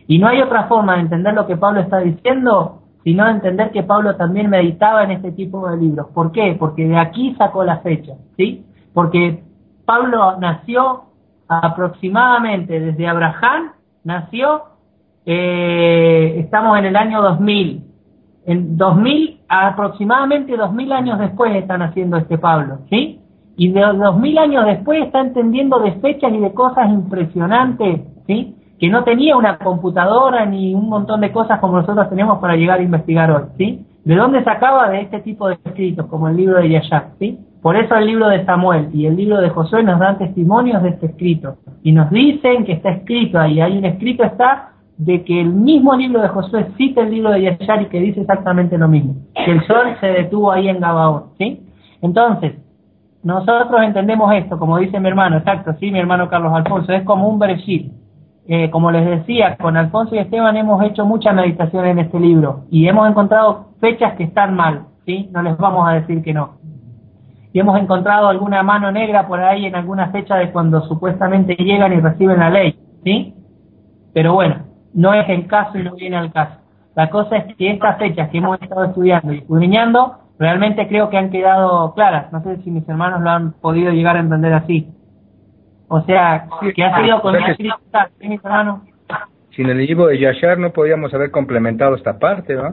Y no hay otra forma de entender lo que Pablo está diciendo, sino de entender que Pablo también meditaba en este tipo de libros. ¿Por qué? Porque de aquí sacó la fecha, ¿sí? Porque Pablo nació aproximadamente desde Abraham, nació, estamos en el año 2000. En 2000, aproximadamente 2000 años después está naciendo este Pablo, ¿sí? Y de 2000 años después está entendiendo de fechas y de cosas impresionantes, ¿sí? Que no tenía una computadora ni un montón de cosas como nosotros tenemos para llegar a investigar hoy, ¿sí? ¿De dónde sacaba? De este tipo de escritos, como el libro de Yashar, ¿sí? Por eso el libro de Samuel y el libro de Josué nos dan testimonios de este escrito. Y nos dicen que está escrito ahí, hay un escrito está de que el mismo libro de Josué cita el libro de Yashar y que dice exactamente lo mismo, que el sol se detuvo ahí en Gabaón, ¿sí? Entonces, nosotros entendemos esto, como dice mi hermano, exacto, sí, mi hermano Carlos Alfonso, es como un Bereshit. Como les decía, con Alfonso y Esteban hemos hecho mucha meditación en este libro y hemos encontrado fechas que están mal, ¿sí? No les vamos a decir que no. Y hemos encontrado alguna mano negra por ahí en alguna fecha de cuando supuestamente llegan y reciben la ley, ¿sí? Pero bueno, no es el caso y no viene al caso. La cosa es que estas fechas que hemos estado estudiando y escudriñando, realmente creo que han quedado claras. No sé si mis hermanos lo han podido llegar a entender así. O sea, que ha sido con una crítica, ¿sí, mis hermanos? Sin el libro de Yashar no podíamos haber complementado esta parte, ¿no?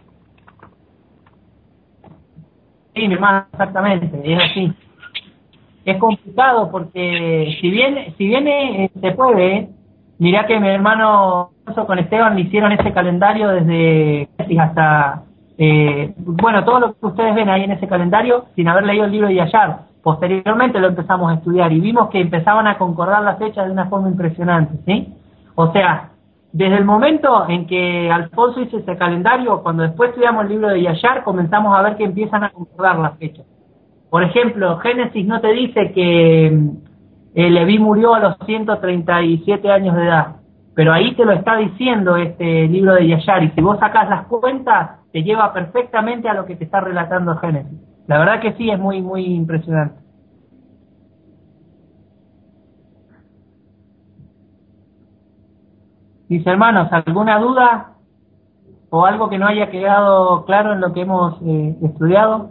Sí, mi hermano, exactamente, es así. Es complicado porque si bien se puede, mirá que mi hermano con Esteban le hicieron ese calendario desde hasta, bueno, todo lo que ustedes ven ahí en ese calendario sin haber leído el libro de Yashar. Posteriormente lo empezamos a estudiar y vimos que empezaban a concordar las fechas de una forma impresionante, ¿sí? O sea, desde el momento en que Alfonso hizo ese calendario, cuando después estudiamos el libro de Yashar, comenzamos a ver que empiezan a concordar las fechas. Por ejemplo, Génesis no te dice que Leví murió a los 137 años de edad, pero ahí te lo está diciendo este libro de Yashar, y si vos sacás las cuentas, te lleva perfectamente a lo que te está relatando Génesis. La verdad que sí, es muy, muy impresionante. Mis hermanos, ¿alguna duda o algo que no haya quedado claro en lo que hemos estudiado?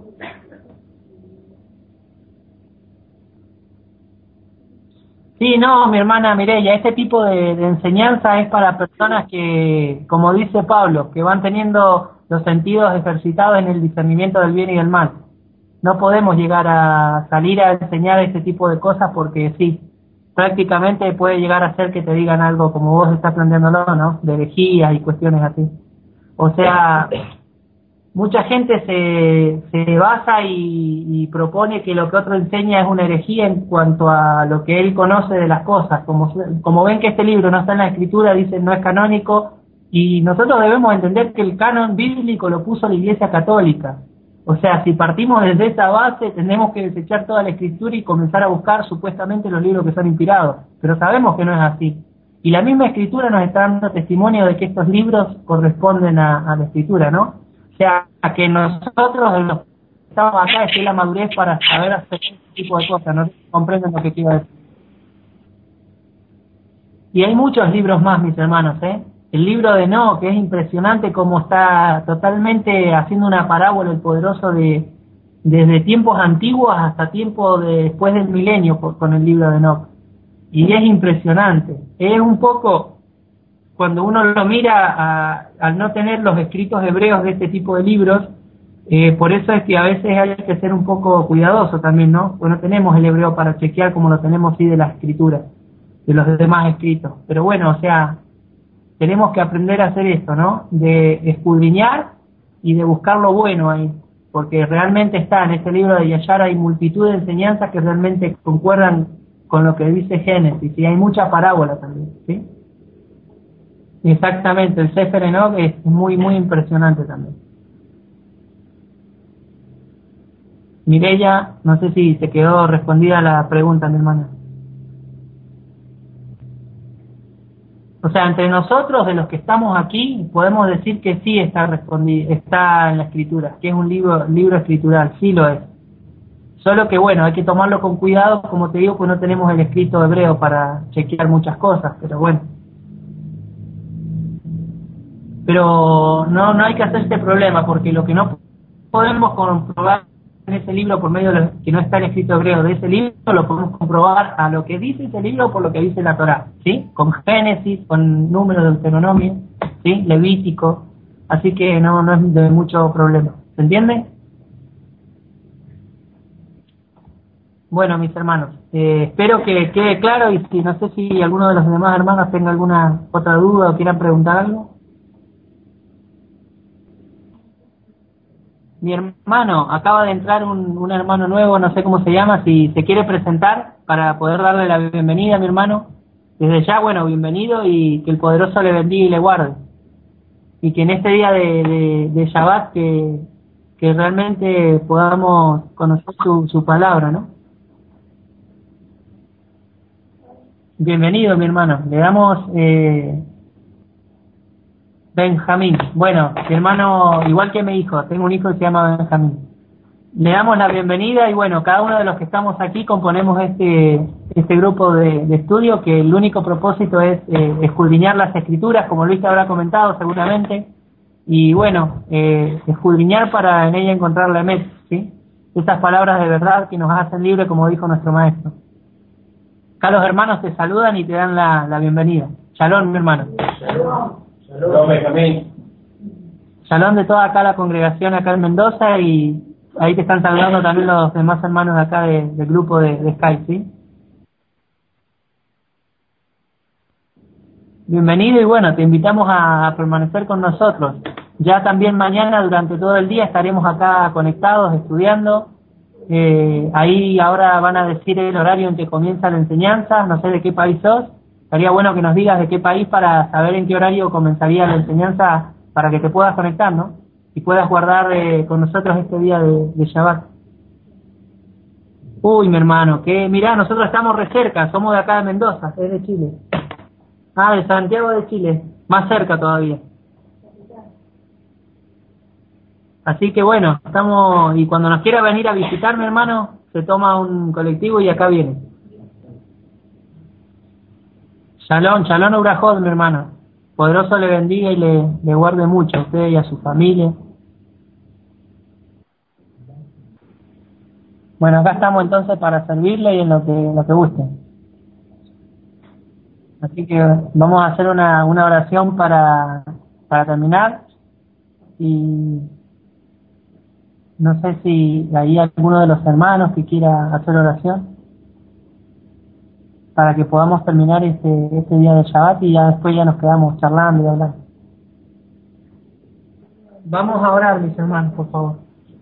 Sí, no, mi hermana Mireya, este tipo de enseñanza es para personas que, como dice Pablo, que van teniendo los sentidos ejercitados en el discernimiento del bien y del mal. No podemos llegar a salir a enseñar este tipo de cosas porque sí, prácticamente puede llegar a ser que te digan algo como vos estás planteándolo, ¿no? De herejías y cuestiones así. O sea, mucha gente se basa y propone que lo que otro enseña es una herejía en cuanto a lo que él conoce de las cosas. Como ven que este libro no está en la escritura, dicen no es canónico, y nosotros debemos entender que el canon bíblico lo puso la Iglesia Católica. O sea, si partimos desde esa base, tenemos que desechar toda la escritura y comenzar a buscar supuestamente los libros que son inspirados. Pero sabemos que no es así. Y la misma escritura nos está dando testimonio de que estos libros corresponden a la escritura, ¿no? O sea, que nosotros los que estamos acá es la madurez para saber hacer este tipo de cosas, no comprenden lo que quiero decir. Y hay muchos libros más, mis hermanos, ¿eh? El libro de No, que es impresionante cómo está totalmente haciendo una parábola el poderoso desde tiempos antiguos hasta tiempos después del milenio con el libro de No. Y es impresionante. Es un poco, cuando uno lo mira al no tener los escritos hebreos de este tipo de libros, por eso es que a veces hay que ser un poco cuidadoso también, ¿no? Pues no tenemos el hebreo para chequear como lo tenemos sí de las escrituras, de los demás escritos. Pero bueno, o sea, tenemos que aprender a hacer esto, ¿no? De escudriñar y de buscar lo bueno ahí, porque realmente está en este libro de Yashar, hay multitud de enseñanzas que realmente concuerdan con lo que dice Génesis, y hay mucha parábola también, ¿sí? Exactamente, el Sefer Enoch es muy, muy impresionante también. Mireya, no sé si te quedó respondida la pregunta, mi hermana. O sea, entre nosotros, de los que estamos aquí, podemos decir que sí está en la escritura, que es un libro escritural, sí lo es. Solo que bueno, hay que tomarlo con cuidado, como te digo, pues no tenemos el escrito hebreo para chequear muchas cosas, pero bueno. pero no hay que hacerse problema, porque lo que no podemos comprobar en ese libro por medio de lo que no está en escrito hebreo de ese libro, lo podemos comprobar a lo que dice ese libro por lo que dice la Torá, ¿sí? Con Génesis, con Números, Deuteronomio, ¿sí? Levítico, así que no es de mucho problema, ¿se entiende? Bueno, mis hermanos, espero que quede claro, y si no sé si alguno de los demás hermanos tenga alguna otra duda o quieran preguntar algo. Mi hermano, acaba de entrar un hermano nuevo, no sé cómo se llama, si se quiere presentar para poder darle la bienvenida a mi hermano. Desde ya, bueno, bienvenido y que el poderoso le bendiga y le guarde. Y que en este día de Shabbat que realmente podamos conocer su palabra, ¿no? Bienvenido, mi hermano. Le damos Benjamín. Bueno, mi hermano, igual que mi hijo, tengo un hijo que se llama Benjamín. Le damos la bienvenida y bueno, cada uno de los que estamos aquí componemos este grupo de estudio, que el único propósito es escudriñar las escrituras, como Luis te habrá comentado seguramente, y bueno, escudriñar para en ella encontrar la emet, ¿sí? Estas palabras de verdad que nos hacen libres, como dijo nuestro maestro. Acá los hermanos te saludan y te dan la bienvenida. Shalom, mi hermano. Shalom, Benjamín. Shalom de toda acá la congregación acá en Mendoza, y ahí te están saludando también los demás hermanos de acá del grupo de Skype, ¿sí? Bienvenido y bueno, te invitamos a permanecer con nosotros. Ya también mañana durante todo el día estaremos acá conectados, estudiando. Ahí ahora van a decir el horario en que comienza la enseñanza, no sé de qué país sos. Estaría bueno que nos digas de qué país para saber en qué horario comenzaría la enseñanza para que te puedas conectar, ¿no? Y puedas guardar con nosotros este día de Shabbat. Uy, mi hermano, que mirá, nosotros estamos re cerca, somos de acá de Mendoza, es de Chile. Ah, de Santiago de Chile, más cerca todavía. Así que bueno, estamos, y cuando nos quiera venir a visitar, mi hermano, se toma un colectivo y acá viene. Shalom, shalom Urajot, mi hermano. Poderoso le bendiga y le guarde mucho a usted y a su familia. Bueno, acá estamos entonces para servirle y en lo que guste. Así que vamos a hacer una oración para terminar, y no sé si hay alguno de los hermanos que quiera hacer oración para que podamos terminar este día de Shabbat y ya después ya nos quedamos charlando y hablando. Vamos a orar, mis hermanos, por favor.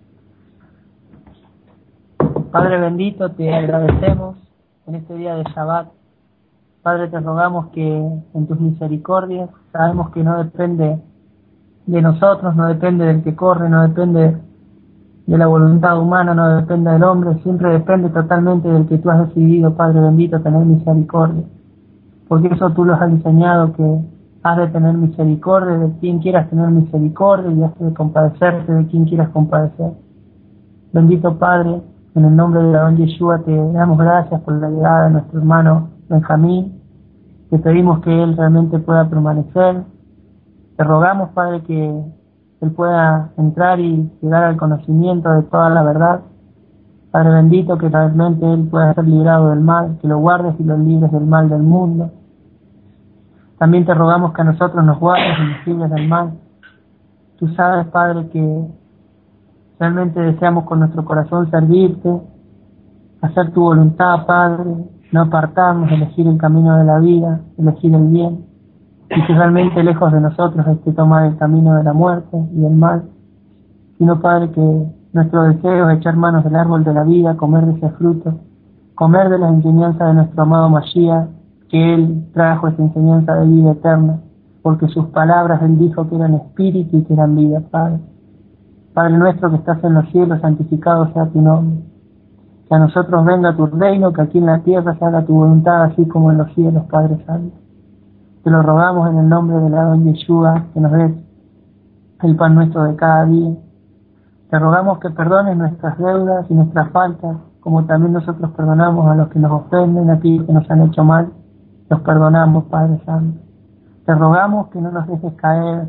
Padre bendito, te agradecemos en este día de Shabbat. Padre, te rogamos que en tus misericordias, sabemos que no depende de nosotros, no depende del que corre, no depende de la voluntad humana, no depende del hombre, siempre depende totalmente del que tú has decidido, Padre bendito, tener misericordia. Porque eso tú los has diseñado, que has de tener misericordia de quien quieras tener misericordia y has de compadecerte de quien quieras compadecer. Bendito Padre, en el nombre de la don Yeshua te damos gracias por la llegada de nuestro hermano Benjamín. Te pedimos que él realmente pueda permanecer. Te rogamos, Padre, que él pueda entrar y llegar al conocimiento de toda la verdad. Padre bendito, que realmente él pueda ser librado del mal, que lo guardes y lo libres del mal del mundo. También te rogamos que a nosotros nos guardes y nos libres del mal. Tú sabes, Padre, que realmente deseamos con nuestro corazón servirte, hacer tu voluntad, Padre, no apartarnos, elegir el camino de la vida, elegir el bien. Y que realmente lejos de nosotros tomar el camino de la muerte y del mal, sino, Padre, que nuestro deseo es echar manos del árbol de la vida, comer de ese fruto, comer de las enseñanzas de nuestro amado Mashiach, que él trajo esa enseñanza de vida eterna, porque sus palabras él dijo que eran espíritu y que eran vida, Padre. Padre nuestro que estás en los cielos, santificado sea tu nombre. Que a nosotros venga tu reino, que aquí en la tierra se haga tu voluntad, así como en los cielos, Padre Santo. Te lo rogamos en el nombre de la don Yeshua, que nos des el pan nuestro de cada día. Te rogamos que perdones nuestras deudas y nuestras faltas, como también nosotros perdonamos a los que nos ofenden, a aquellos que nos han hecho mal. Los perdonamos, Padre Santo. Te rogamos que no nos dejes caer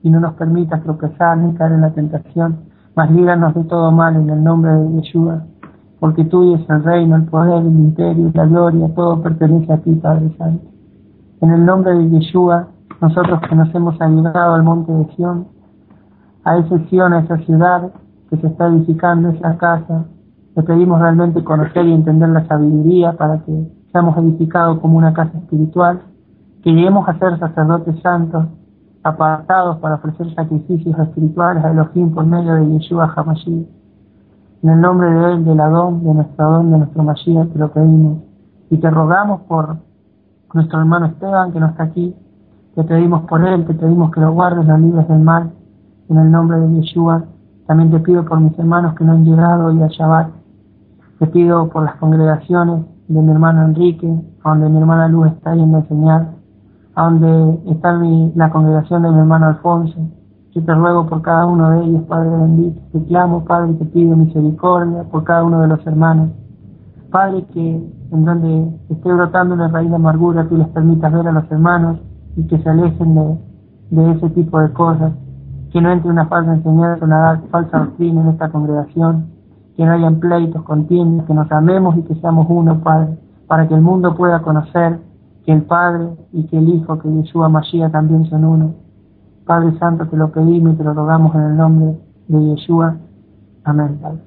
y no nos permitas tropezar ni caer en la tentación, mas líbranos de todo mal en el nombre de Yeshua, porque tuyo es el reino, el poder, el imperio y la gloria, todo pertenece a ti, Padre Santo. En el nombre de Yeshua, nosotros que nos hemos allegado al monte de Sión, a esa Sión, a esa ciudad que se está edificando, esa casa, le pedimos realmente conocer y entender la sabiduría para que seamos edificados como una casa espiritual, que lleguemos a ser sacerdotes santos, apartados para ofrecer sacrificios espirituales a Elohim por medio de Yeshua HaMashiach. En el nombre de él, del Adón, de nuestro Mashiach, te lo pedimos. Y te rogamos por nuestro hermano Esteban, que no está aquí. Te pedimos por él, te pedimos que lo guardes, lo libres del mal. En el nombre de Yeshua. También te pido por mis hermanos que no han llegado hoy al Shabbat. Te pido por las congregaciones de mi hermano Enrique, a donde mi hermana Luz está yendo a enseñar, a donde está la congregación de mi hermano Alfonso. Yo te ruego por cada uno de ellos, Padre bendito. Te clamo, Padre, y te pido misericordia por cada uno de los hermanos. Padre, que en donde esté brotando una raíz de amargura, tú les permitas ver a los hermanos y que se alejen de ese tipo de cosas. Que no entre una falsa enseñanza, una falsa doctrina en esta congregación. Que no hayan pleitos, contiendas, que nos amemos y que seamos uno, Padre, para que el mundo pueda conocer que el Padre y que el Hijo, que Yeshua Mashiach también son uno. Padre Santo, te lo pedimos y te lo rogamos en el nombre de Yeshua. Amén, Padre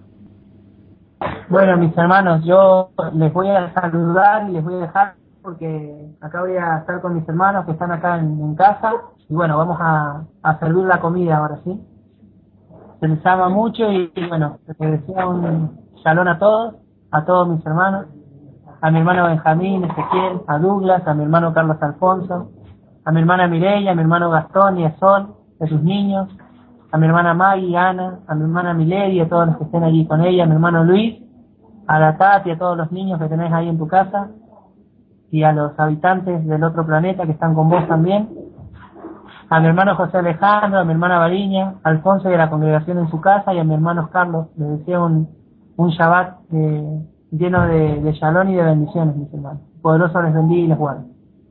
Santo. Bueno, mis hermanos, yo les voy a saludar y les voy a dejar porque acá voy a estar con mis hermanos que están acá en casa y bueno, vamos a servir la comida ahora, ¿sí? Se les ama mucho y bueno, les deseo un shalom a todos mis hermanos, a mi hermano Benjamín, Ezequiel, a Douglas, a mi hermano Carlos Alfonso, a mi hermana Mireia, a mi hermano Gastón y a Sol, a sus niños, a mi hermana Maggie, Ana, a mi hermana Milady, a todos los que estén allí con ella, a mi hermano Luis, a la Tati, a todos los niños que tenés ahí en tu casa, y a los habitantes del otro planeta que están con vos también, a mi hermano José Alejandro, a mi hermana Variña, a Alfonso y a la congregación en su casa, y a mi hermano Carlos. Les deseo un Shabbat lleno de shalom y de bendiciones, mis hermanos. Poderoso les bendiga y les guarde.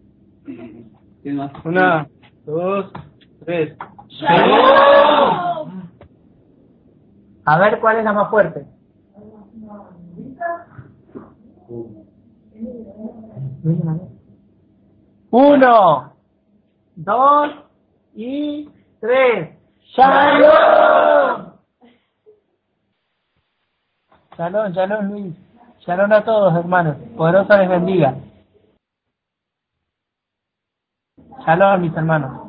Una, dos, tres. ¡Shalom! A ver cuál es la más fuerte. Uno, dos y tres. ¡Shalom! Shalom, shalom, Luis. Shalom a todos, hermanos. Poderoso les bendiga. Shalom, mis hermanos.